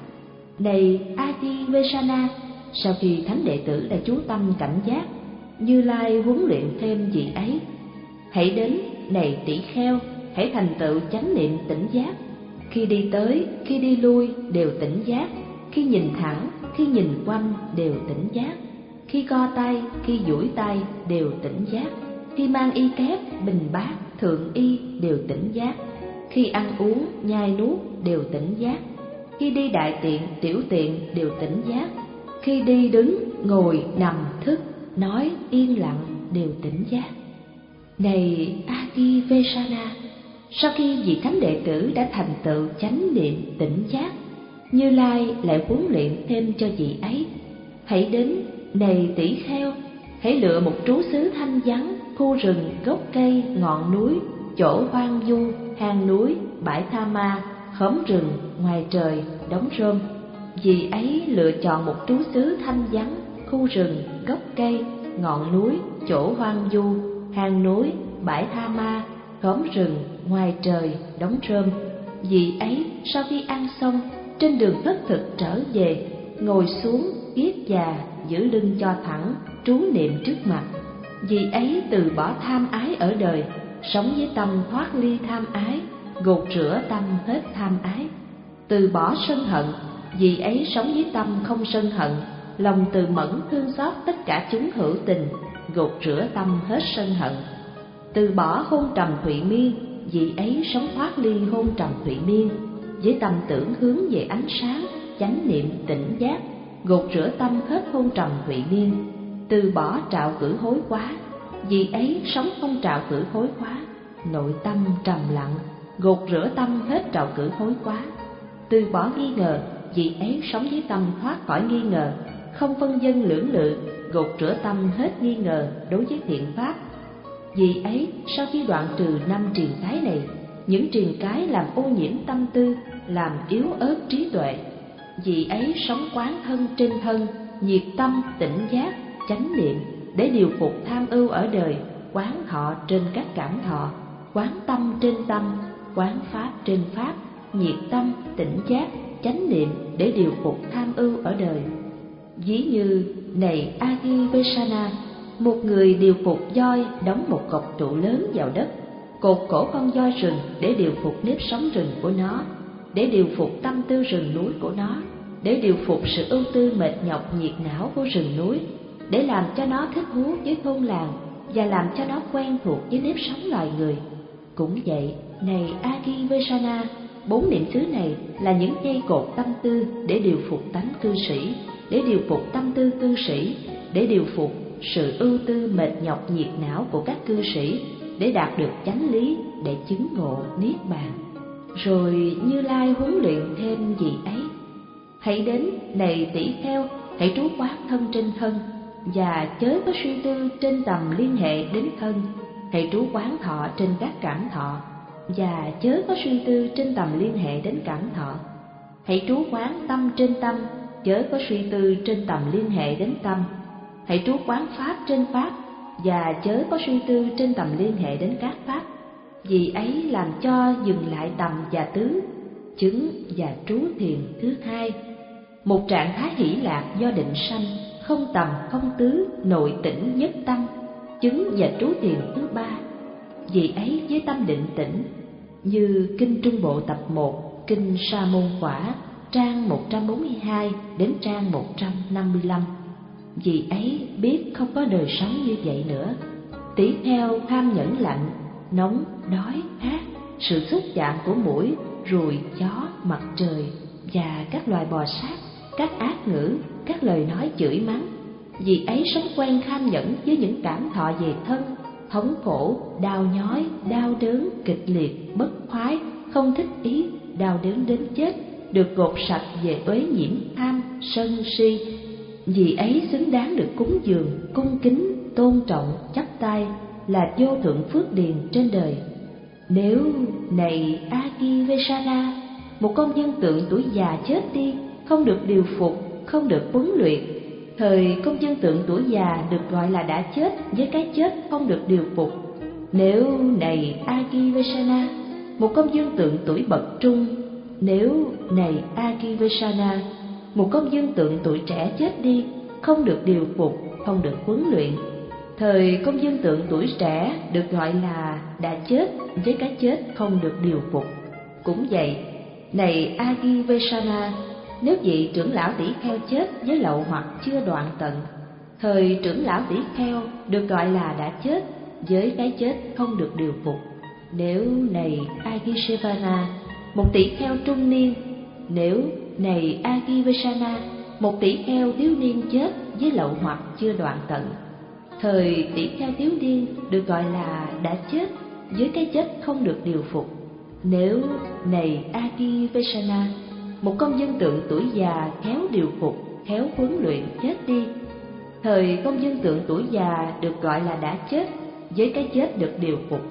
Này Adivesana, sau khi thánh đệ tử đã chú tâm cảnh giác, Như Lai huấn luyện thêm vị ấy. Hãy đến, này tỷ kheo, hãy thành tựu chánh niệm tỉnh giác. Khi đi tới, khi đi lui đều tỉnh giác, khi nhìn thẳng, khi nhìn quanh đều tỉnh giác, khi co tay, khi duỗi tay đều tỉnh giác, khi mang y kép, bình bát, thượng y đều tỉnh giác, khi ăn uống, nhai nuốt đều tỉnh giác, khi đi đại tiện, tiểu tiện đều tỉnh giác, khi đi đứng, ngồi, nằm, thức, nói, yên lặng đều tỉnh giác. Này Adivesana, sau khi vị thánh đệ tử đã thành tựu chánh niệm tỉnh giác, Như Lai lại huấn luyện thêm cho vị ấy. Hãy đến, này tỷ kheo, hãy lựa một trú xứ thanh vắng, khu rừng, gốc cây, ngọn núi, chỗ hoang vu, hang núi, bãi tha ma, khóm rừng, ngoài trời, đống rơm. Vì ấy lựa chọn một trú xứ thanh vắng, khu rừng, gốc cây, ngọn núi, chỗ hoang vu, hang núi, bãi tha ma, khóm rừng, ngoài trời, đống rơm. Vì ấy sau khi ăn xong, trên đường thất thực trở về, ngồi xuống, yết già, giữ lưng cho thẳng, trú niệm trước mặt. Vì ấy từ bỏ tham ái ở đời, sống với tâm thoát ly tham ái, gột rửa tâm hết tham ái. Từ bỏ sân hận, vì ấy sống với tâm không sân hận, lòng từ mẫn thương xót tất cả chúng hữu tình, gột rửa tâm hết sân hận. Từ bỏ hôn trầm thụy miên, vì ấy sống thoát ly hôn trầm thụy miên, với tâm tưởng hướng về ánh sáng, chánh niệm tỉnh giác, gột rửa tâm hết hôn trầm thụy miên. Từ bỏ trạo cử hối quá, vì ấy sống không trạo cử hối quá, nội tâm trầm lặng, gột rửa tâm hết trạo cử hối quá. Từ bỏ nghi ngờ, vì ấy sống với tâm thoát khỏi nghi ngờ, không phân vân lưỡng lự, gột rửa tâm hết nghi ngờ đối với thiện pháp. Vì ấy sau khi đoạn trừ năm triền cái này, những triền cái làm ô nhiễm tâm tư, làm yếu ớt trí tuệ, vì ấy sống quán thân trên thân, nhiệt tâm tỉnh giác, chánh niệm để điều phục tham ưu ở đời, quán thọ trên các cảm thọ, quán tâm trên tâm, quán pháp trên pháp, nhiệt tâm tỉnh giác, chánh niệm để điều phục tham ưu ở đời. Ví như, này Adivesana, một người điều phục voi đóng một cọc trụ lớn vào đất, cột cổ con voi rừng để điều phục nếp sống rừng của nó, để điều phục tâm tư rừng núi của nó, để điều phục sự ưu tư mệt nhọc nhiệt não của rừng núi, để làm cho nó thích thú với thôn làng và làm cho nó quen thuộc với nếp sống loài người, Cũng vậy, này Agivesana, bốn niệm xứ này là những dây cột tâm tư để điều phục tánh cư sĩ, để điều phục tâm tư cư sĩ, để điều phục sự ưu tư mệt nhọc nhiệt não của các cư sĩ, để đạt được chánh lý, để chứng ngộ niết bàn. Rồi Như Lai huấn luyện thêm gì ấy: hãy đến, này tỷ kheo, hãy trú quán thân trên thân, và chớ có suy tư trên tầm liên hệ đến thân. Hãy trú quán thọ trên các cảm thọ, và chớ có suy tư trên tầm liên hệ đến cảm thọ. Hãy trú quán tâm trên tâm, chớ có suy tư trên tầm liên hệ đến tâm. Hãy trú quán pháp trên pháp, và chớ có suy tư trên tầm liên hệ đến các pháp. Vì ấy làm cho dừng lại tầm và tứ, chứng và trú thiền thứ hai, một trạng thái hỷ lạc do định sanh, không tầm không tứ, nội tỉnh nhất tâm, chứng và trú thiền thứ ba. Vì ấy với tâm định tĩnh, như Kinh Trung Bộ tập một, Kinh Sa Môn Quả, trang một trăm bốn mươi hai đến trang một trăm năm mươi lăm. Vì ấy biết không có đời sống như vậy nữa. Tỷ kheo tham nhẫn lạnh, nóng, đói, khát, sự xúc chạm của muỗi, ruồi, chó, mặt trời và các loài bò sát, các ác ngữ, các lời nói chửi mắng. Vì ấy sống quen tham nhẫn với những cảm thọ về thân, thống khổ, đau nhói, đau đớn, kịch liệt, bất khoái, không thích ý, đau đớn đến chết, được gột sạch về uế nhiễm tham, sân, si. Vì ấy xứng đáng được cúng dường, cung kính, tôn trọng, chắp tay, là vô thượng phước điền trên đời. Nếu, này Agivesana, một công dân tượng tuổi già chết đi, không được điều phục, không được huấn luyện, thời công dân tượng tuổi già được gọi là đã chết với cái chết không được điều phục. Nếu, này Agivesana, một công dân tượng tuổi bậc trung, nếu, này Agivesana, một công dân tượng tuổi trẻ chết đi, không được điều phục, không được huấn luyện, thời công dân tượng tuổi trẻ được gọi là đã chết với cái chết không được điều phục. Cũng vậy, này Agivesana, nếu vị trưởng lão tỷ kheo chết với lậu hoặc chưa đoạn tận, thời trưởng lão tỷ kheo được gọi là đã chết với cái chết không được điều phục. Nếu, này Agivesana, một tỷ kheo trung niên, nếu, này Agivesana, một tỷ kheo thiếu niên chết với lậu hoặc chưa đoạn tận, thời tỷ kheo thiếu niên được gọi là đã chết với cái chết không được điều phục. Nếu, này Agivesana, một công dân tượng tuổi già khéo điều phục, khéo huấn luyện chết đi, thời công dân tượng tuổi già được gọi là đã chết với cái chết được điều phục.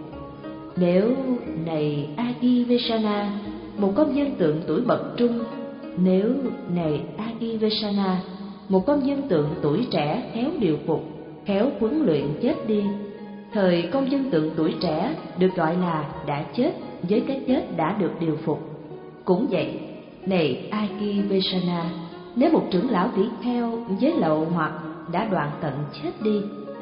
Nếu, này Agivesana, một công dân tượng tuổi bậc trung, nếu, này Agivesana, một công dân tượng tuổi trẻ khéo điều phục, khéo huấn luyện chết đi, thời công dân tượng tuổi trẻ được gọi là đã chết với cái chết đã được điều phục. Cũng vậy, này Agivesana, nếu một trưởng lão tỷ kheo với lậu hoặc đã đoạn tận chết đi,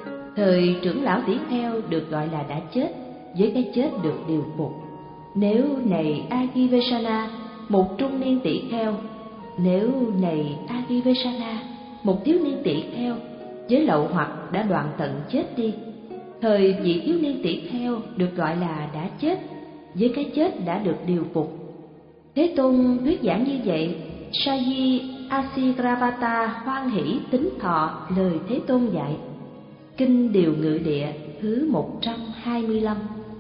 thời trưởng lão tỷ kheo được gọi là đã chết với cái chết được điều phục. Nếu, này Agivesana, một trung niên tỷ kheo, nếu, này Agivesana, một thiếu niên tỷ kheo với lậu hoặc đã đoạn tận chết đi, thời vị thiếu niên tỷ kheo được gọi là đã chết với cái chết đã được điều phục. Thế Tôn thuyết giảng như vậy, Saji Asigravata hoan hỷ tín thọ lời Thế Tôn dạy. Kinh Điều Ngự Địa thứ một trăm hai mươi lăm.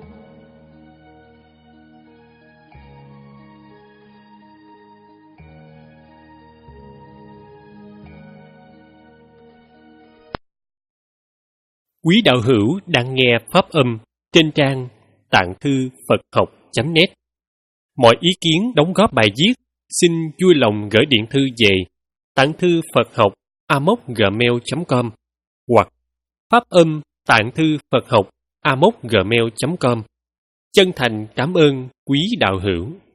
Quý đạo hữu đang nghe pháp âm trên trang tạng thư Phật học chấm net. Mọi ý kiến đóng góp bài viết xin vui lòng gửi điện thư về tạng thư Phật học a m o c gmail chấm com hoặc pháp âm tạng thư Phật học a m o c gmail chấm com. Chân thành cảm ơn quý đạo hữu.